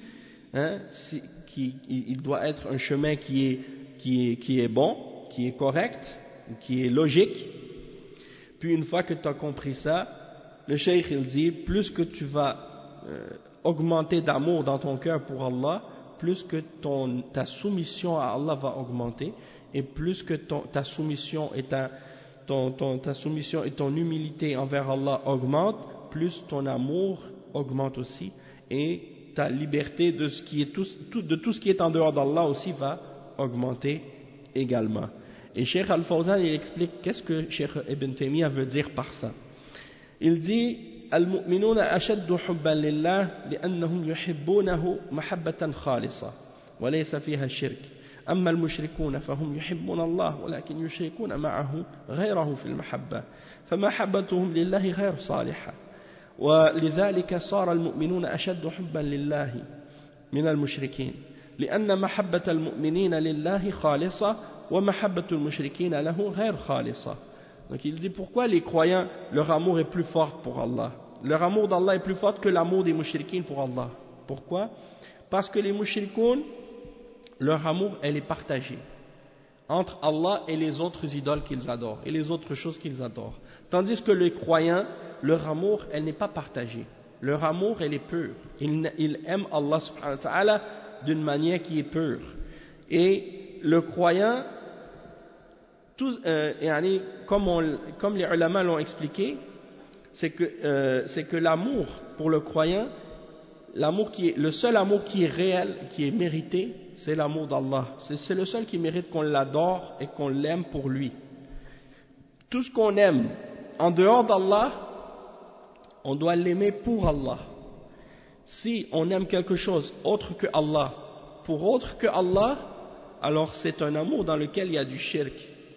il doit être un chemin qui est bon, qui est correct, qui est logique. Puis une fois que tu as compris ça, le cheikh il dit, plus que tu vas augmenter d'amour dans ton cœur pour Allah, plus que ta soumission à Allah va augmenter, et plus que ta soumission et ta soumission et ton humilité envers Allah augmentent, plus ton amour augmente aussi, et ta liberté de tout ce qui est en dehors d'Allah aussi va augmenter également. Et Cheikh Al-Fawzan il explique qu'est-ce que Cheikh Ibn Taymiyyah veut dire par ça. Il dit المؤمنون أشد حبا لله لأنهم يحبونه محبة خالصة وليس فيها الشرك أما المشركون فهم يحبون الله ولكن يشركون معه غيره في المحبة فمحبتهم لله غير صالحة ولذلك صار المؤمنون أشد حبا لله من المشركين لأن محبة المؤمنين لله خالصة ومحبة المشركين له غير خالصة. Donc il dit pourquoi les croyants, leur amour est plus fort pour Allah. Leur amour d'Allah est plus fort que l'amour des mushrikines pour Allah. Pourquoi? Parce que les mushrikoun, leur amour, elle est partagée entre Allah et les autres idoles qu'ils adorent, et les autres choses qu'ils adorent. Tandis que les croyants, leur amour, elle n'est pas partagée. Leur amour, elle est pure. Ils aiment Allah subhanahu wa ta'ala d'une manière qui est pure. Et le croyant, comme les ulama l'ont expliqué, c'est que l'amour pour le croyant, le seul amour qui est réel, qui est mérité, c'est l'amour d'Allah. C'est le seul qui mérite qu'on l'adore et qu'on l'aime pour lui. Tout ce qu'on aime en dehors d'Allah, on doit l'aimer pour Allah. Si on aime quelque chose autre que Allah, pour autre que Allah, alors c'est un amour dans lequel il y a du shirk.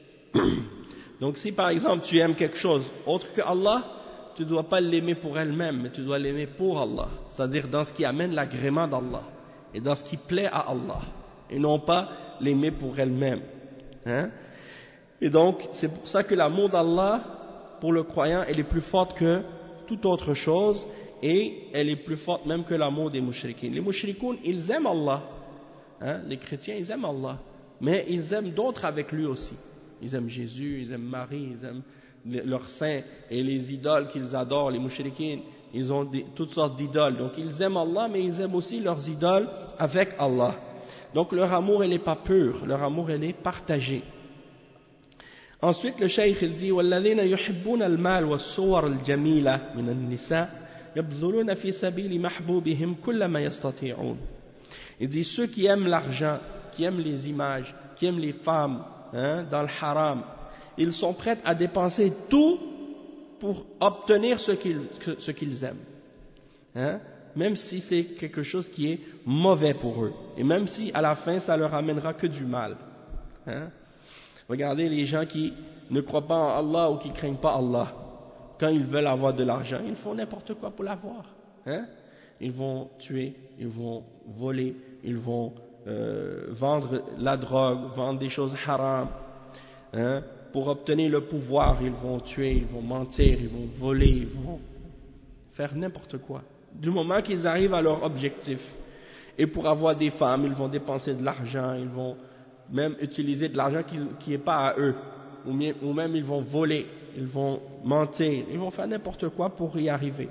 Donc si par exemple tu aimes quelque chose autre que Allah, tu ne dois pas l'aimer pour elle-même, mais tu dois l'aimer pour Allah, c'est-à-dire dans ce qui amène l'agrément d'Allah et dans ce qui plaît à Allah, et non pas l'aimer pour elle-même. Hein? Et donc c'est pour ça que l'amour d'Allah pour le croyant elle est plus forte que toute autre chose, et elle est plus forte même que l'amour des mouchrikines. Les mouchrikoun, ils aiment Allah, hein? Les chrétiens ils aiment Allah, mais ils aiment d'autres avec lui aussi. Ils aiment Jésus, ils aiment Marie, ils aiment leurs saints et les idoles qu'ils adorent. Les mouchrikines, ils ont toutes sortes d'idoles. Donc ils aiment Allah, mais ils aiment aussi leurs idoles avec Allah. Donc leur amour, elle n'est pas pur, leur amour, elle est partagée. Ensuite, le cheikh, il dit وَالَّذِينَ يُحِبُّونَ الْمَالَ وَالصُّوَرَ الْجَمِيلَةَ مِنَ النِّسَاءِ يَبْذُلُونَ فِي سَبِيلِ مَحْبُوبِهِمْ كُلَّ مَا يَسْتَطِيعُونَ. Il dit ceux qui aiment l'argent, qui aiment les images, qui aiment les femmes, hein, dans le haram, ils sont prêts à dépenser tout pour obtenir ce qu'ils aiment, hein, même si c'est quelque chose qui est mauvais pour eux, et même si à la fin ça leur amènera que du mal. Hein. Regardez les gens qui ne croient pas en Allah ou qui ne craignent pas Allah, quand ils veulent avoir de l'argent, ils font n'importe quoi pour l'avoir. Hein. Ils vont tuer, ils vont voler, ils vont vendre la drogue, vendre des choses haram, hein. Pour obtenir le pouvoir, ils vont tuer, ils vont mentir, ils vont voler, ils vont faire n'importe quoi. Du moment qu'ils arrivent à leur objectif. Et pour avoir des femmes, ils vont dépenser de l'argent, ils vont même utiliser de l'argent qui n'est pas à eux. Ou même ils vont voler, ils vont mentir, ils vont faire n'importe quoi pour y arriver.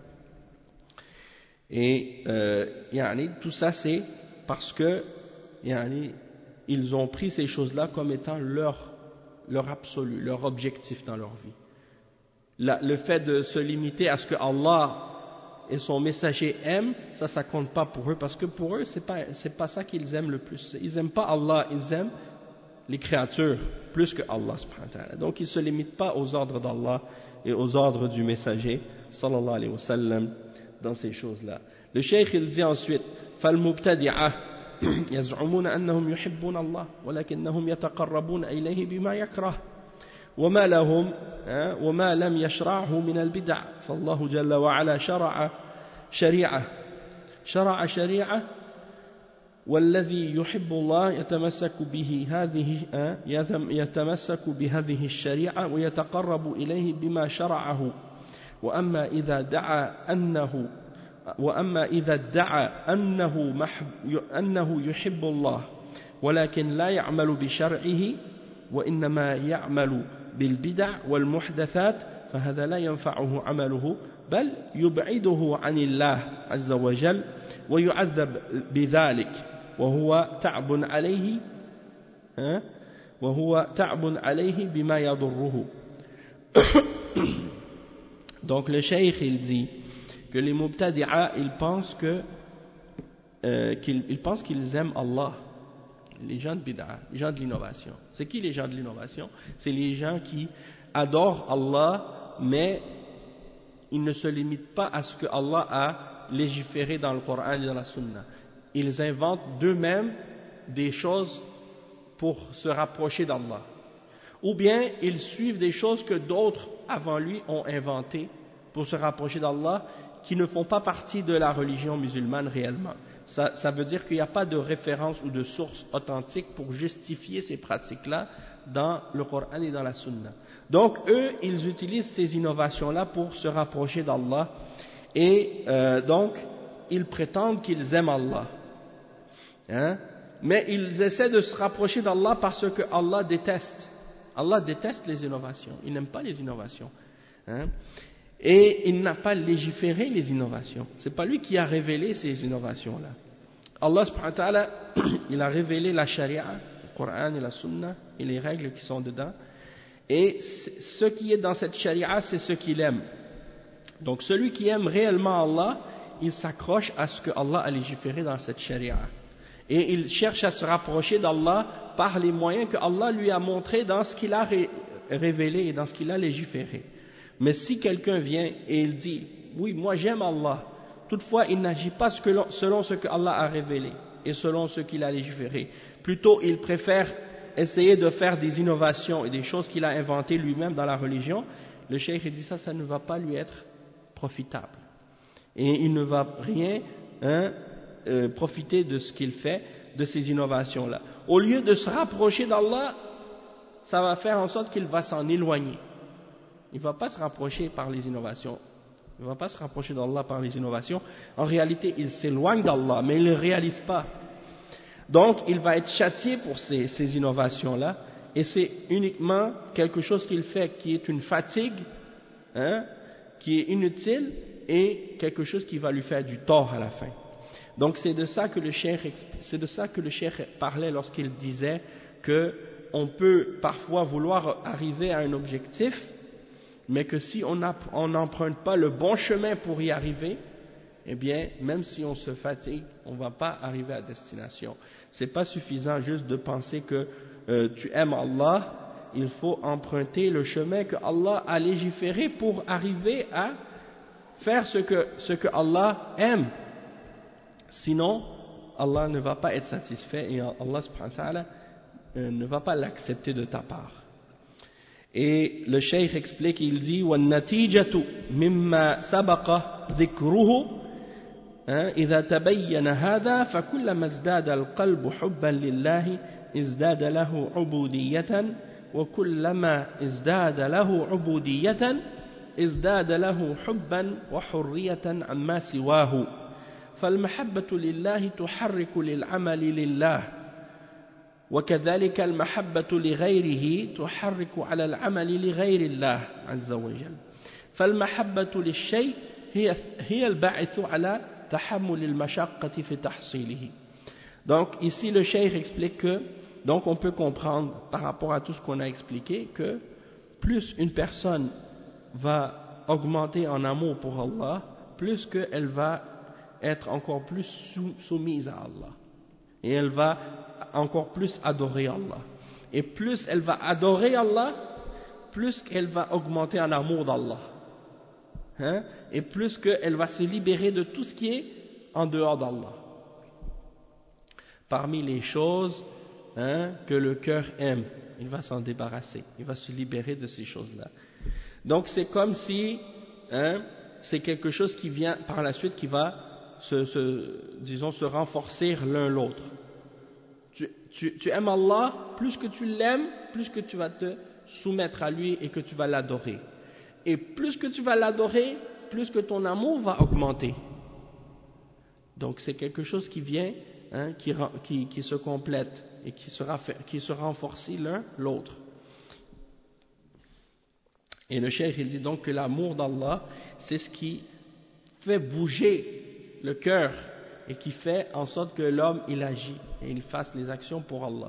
Et tout ça c'est parce que ils ont pris ces choses-là comme étant leur absolu, leur objectif dans leur vie. Le fait de se limiter à ce que Allah et son messager aiment, ça compte pas pour eux, parce que pour eux c'est pas ça qu'ils aiment le plus. Ils aiment pas Allah, ils aiment les créatures plus que Allah subhanahu wa ta'ala. Donc ils se limitent pas aux ordres d'Allah et aux ordres du messager sallallahu alayhi wa sallam dans ces choses-là. Le cheikh il dit ensuite فالمبتدعة يزعمون أنهم يحبون الله ولكنهم يتقربون إليه بما يكره وما لم يشرعه من البدع فالله جل وعلا شرع شريعة والذي يحب الله يتمسك بهذه الشريعة ويتقرب إليه بما شرعه وأما إذا ادعى أنه يحب الله ولكن لا يعمل بشرعه وإنما يعمل بالبدع والمحدثات فهذا لا ينفعه عمله بل يبعده عن الله عز وجل ويعذب بذلك وهو تعب عليه بما يضره. Donc le cheikh il dit que les mubtadi'a ils pensent qu'ils aiment Allah, les gens de bid'a, les gens de l'innovation. C'est qui les gens de l'innovation? C'est les gens qui adorent Allah, mais ils ne se limitent pas à ce que Allah a légiféré dans le Coran et dans la Sunna. Ils inventent d'eux-mêmes des choses pour se rapprocher d'Allah. Ou bien ils suivent des choses que d'autres avant lui ont inventées pour se rapprocher d'Allah, qui ne font pas partie de la religion musulmane réellement. Ça veut dire qu'il n'y a pas de référence ou de source authentique pour justifier ces pratiques-là dans le Coran et dans la Sunna. Donc eux, ils utilisent ces innovations-là pour se rapprocher d'Allah, et donc ils prétendent qu'ils aiment Allah. Hein? Mais ils essaient de se rapprocher d'Allah parce que Allah déteste. Allah déteste les innovations, il n'aime pas les innovations. Hein? Et il n'a pas légiféré les innovations. C'est pas lui qui a révélé ces innovations-là. Allah subhanahu wa ta'ala, il a révélé la charia, le Coran et la Sunna et les règles qui sont dedans. Et ce qui est dans cette charia, c'est ce qu'il aime. Donc celui qui aime réellement Allah, il s'accroche à ce que Allah a légiféré dans cette charia. Et il cherche à se rapprocher d'Allah par les moyens que Allah lui a montrés dans ce qu'il a révélé et dans ce qu'il a légiféré. Mais si quelqu'un vient et il dit « Oui, moi j'aime Allah », toutefois il n'agit pas selon ce que Allah a révélé et selon ce qu'il a légiféré. Plutôt, il préfère essayer de faire des innovations et des choses qu'il a inventées lui-même dans la religion. Le cheikh dit ça ne va pas lui être profitable. Et il ne va rien profiter de ce qu'il fait, de ces innovations-là. Au lieu de se rapprocher d'Allah, ça va faire en sorte qu'il va s'en éloigner. Il ne va pas se rapprocher par les innovations. Il ne va pas se rapprocher d'Allah par les innovations. En réalité, il s'éloigne d'Allah, mais il ne le réalise pas. Donc, il va être châtié pour ces innovations-là, et c'est uniquement quelque chose qu'il fait qui est une fatigue, qui est inutile, et quelque chose qui va lui faire du tort à la fin. Donc, c'est de ça que le cheikh parlait lorsqu'il disait que on peut parfois vouloir arriver à un objectif, mais que si on n'emprunte pas le bon chemin pour y arriver, eh bien, même si on se fatigue, on ne va pas arriver à destination. C'est pas suffisant juste de penser que tu aimes Allah, il faut emprunter le chemin que Allah a légiféré pour arriver à faire ce que Allah aime. Sinon, Allah ne va pas être satisfait et Allah subhanahu wa ta'ala ne va pas l'accepter de ta part. Et le cheikh explique, il dit وَالنَّتِيجَةُ مِمَّا سَبَقَ ذِكْرُهُ إذا تبين هذا فكلما ازداد القلب حبا لله ازداد له عبودية وكلما ازداد له عبودية ازداد له حبا وحرية عما سواه فالمحبة لله تحرك للعمل لله وكذلك المحبة لغيره تحرك على العمل لغير الله عز وجل فالمحبة للشيء هي الباعث على تحمل المشقة في تحصيله. Donc ici le cheikh explique que donc on peut comprendre par rapport à tout ce qu'on a expliqué que plus une personne va augmenter en amour pour Allah, plus qu'elle va être encore plus soumise à Allah et elle va encore plus adorer Allah. Et plus elle va adorer Allah, plus qu'elle va augmenter en amour d'Allah. Et plus qu'elle va se libérer de tout ce qui est en dehors d'Allah. Parmi les choses que le cœur aime, il va s'en débarrasser, il va se libérer de ces choses-là. Donc c'est comme si c'est quelque chose qui vient par la suite qui va se renforcer l'un l'autre. Tu aimes Allah, plus que tu l'aimes, plus que tu vas te soumettre à lui et que tu vas l'adorer. Et plus que tu vas l'adorer, plus que ton amour va augmenter. Donc c'est quelque chose qui vient, qui se complète et qui se renforce l'un l'autre. Et le cheikh il dit donc que l'amour d'Allah, c'est ce qui fait bouger le cœur et qui fait en sorte que l'homme il agit et il fasse les actions pour Allah.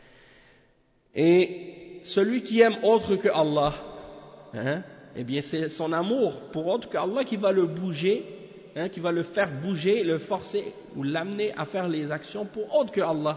Et celui qui aime autre que Allah, eh bien c'est son amour pour autre qu'Allah qui va le bouger, qui va le faire bouger, le forcer ou l'amener à faire les actions pour autre que Allah.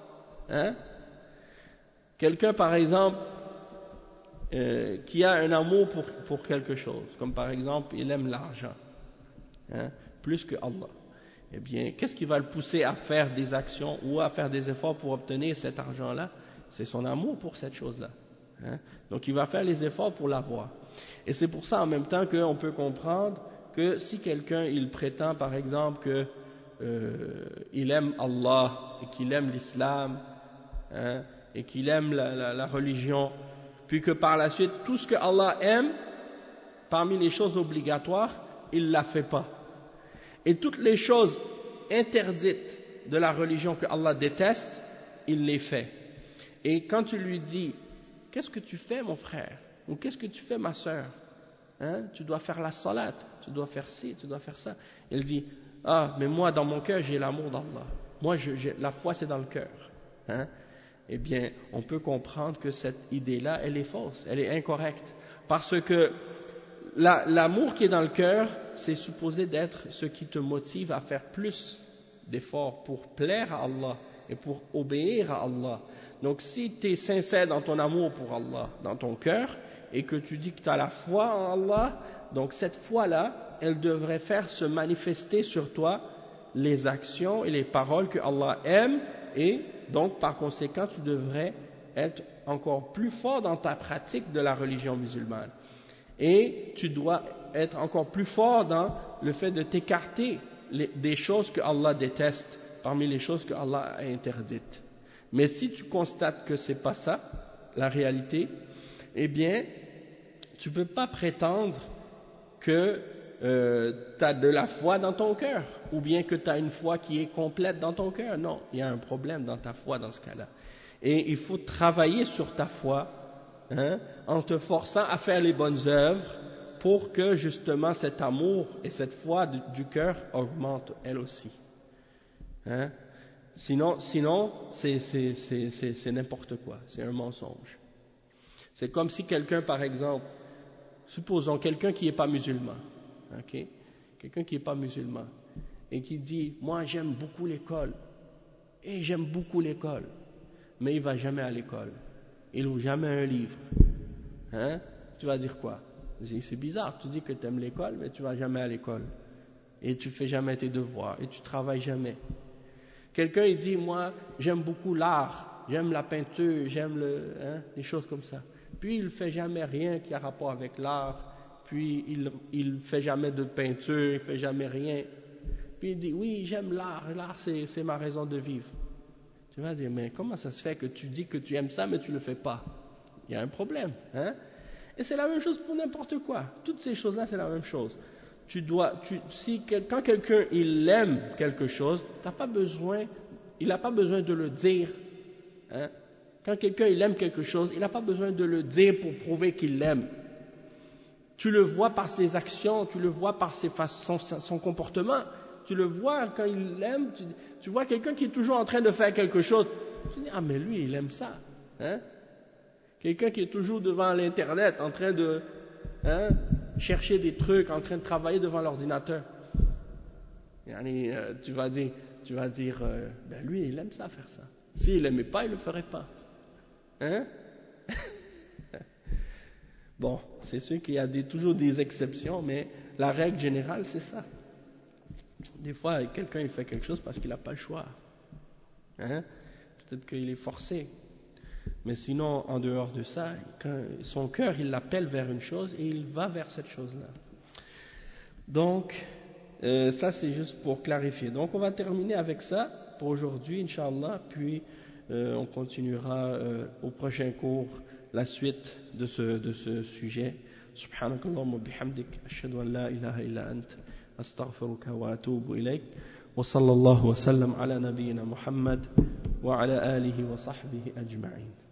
Quelqu'un par exemple qui a un amour pour quelque chose, comme par exemple il aime l'argent, plus que Allah. Eh bien, qu'est-ce qui va le pousser à faire des actions ou à faire des efforts pour obtenir cet argent-là? C'est son amour pour cette chose-là. Donc il va faire les efforts pour l'avoir. Et c'est pour ça en même temps qu'on peut comprendre que si quelqu'un il prétend par exemple qu'il aime Allah et qu'il aime l'islam et qu'il aime la religion, puis que par la suite tout ce que Allah aime, parmi les choses obligatoires, il ne la fait pas. Et toutes les choses interdites de la religion que Allah déteste, il les fait. Et quand tu lui dis, qu'est-ce que tu fais mon frère? Ou qu'est-ce que tu fais ma sœur? Tu dois faire la salat, tu dois faire ci, tu dois faire ça. Il dit, ah, mais moi dans mon cœur j'ai l'amour d'Allah. Moi la foi c'est dans le cœur. Eh bien, on peut comprendre que cette idée-là, elle est fausse, elle est incorrecte. Parce que l'amour qui est dans le cœur, c'est supposé d'être ce qui te motive à faire plus d'efforts pour plaire à Allah et pour obéir à Allah. Donc si tu es sincère dans ton amour pour Allah, dans ton cœur, et que tu dis que tu as la foi en Allah, donc cette foi-là, elle devrait faire se manifester sur toi les actions et les paroles que Allah aime, et donc par conséquent tu devrais être encore plus fort dans ta pratique de la religion musulmane. Et tu dois être encore plus fort dans le fait de t'écarter des choses que Allah déteste, parmi les choses que Allah a interdites. Mais si tu constates que c'est pas ça, la réalité, eh bien, tu peux pas prétendre que tu as de la foi dans ton cœur, ou bien que tu as une foi qui est complète dans ton cœur. Non, il y a un problème dans ta foi dans ce cas-là. Et il faut travailler sur ta foi, en te forçant à faire les bonnes œuvres pour que justement cet amour et cette foi du cœur augmentent elle aussi. Sinon c'est n'importe quoi, c'est un mensonge. C'est comme si quelqu'un, par exemple, supposons quelqu'un qui n'est pas musulman, quelqu'un qui n'est pas musulman, et qui dit, moi j'aime beaucoup l'école, mais il ne va jamais à l'école, il n'ouvre jamais un livre. Tu vas dire quoi? C'est bizarre, tu dis que tu aimes l'école, mais tu ne vas jamais à l'école, et tu ne fais jamais tes devoirs, et tu ne travailles jamais. Quelqu'un il dit, moi j'aime beaucoup l'art, j'aime la peinture, j'aime des choses comme ça. Puis il ne fait jamais rien qui a rapport avec l'art, puis il ne fait jamais de peinture, il ne fait jamais rien. Puis il dit, oui j'aime l'art c'est ma raison de vivre. Tu vas dire, mais comment ça se fait que tu dis que tu aimes ça mais tu ne le fais pas? Il y a un problème. Et c'est la même chose pour n'importe quoi. Toutes ces choses-là c'est la même chose. Quand quelqu'un il aime quelque chose, il n'a pas besoin de le dire. Quand quelqu'un il aime quelque chose, il n'a pas besoin de le dire pour prouver qu'il l'aime. Tu le vois par ses actions, tu le vois par son comportement, tu le vois quand il l'aime. Tu vois quelqu'un qui est toujours en train de faire quelque chose, tu dis, ah mais lui il aime ça. Quelqu'un qui est toujours devant l'internet en train de chercher des trucs, en train de travailler devant l'ordinateur. Tu vas dire, ben lui il aime ça, faire ça. S'il n'aimait pas, il ne le ferait pas. Bon, c'est sûr qu'il y a toujours des exceptions, mais la règle générale c'est ça. Des fois quelqu'un il fait quelque chose parce qu'il n'a pas le choix. Peut-être qu'il est forcé. Mais sinon, en dehors de ça, son cœur, il l'appelle vers une chose et il va vers cette chose-là. Donc, ça c'est juste pour clarifier. Donc, on va terminer avec ça pour aujourd'hui, Inch'Allah, puis on continuera au prochain cours la suite de ce sujet. Subhanakallahumma bihamdik, ashhadu an la ilaha illa ant, astaghfiruka wa atubu ilayk, wa sallallahu wa sallam ala nabiyyina Muhammad wa ala alihi wa sahbihi ajma'in.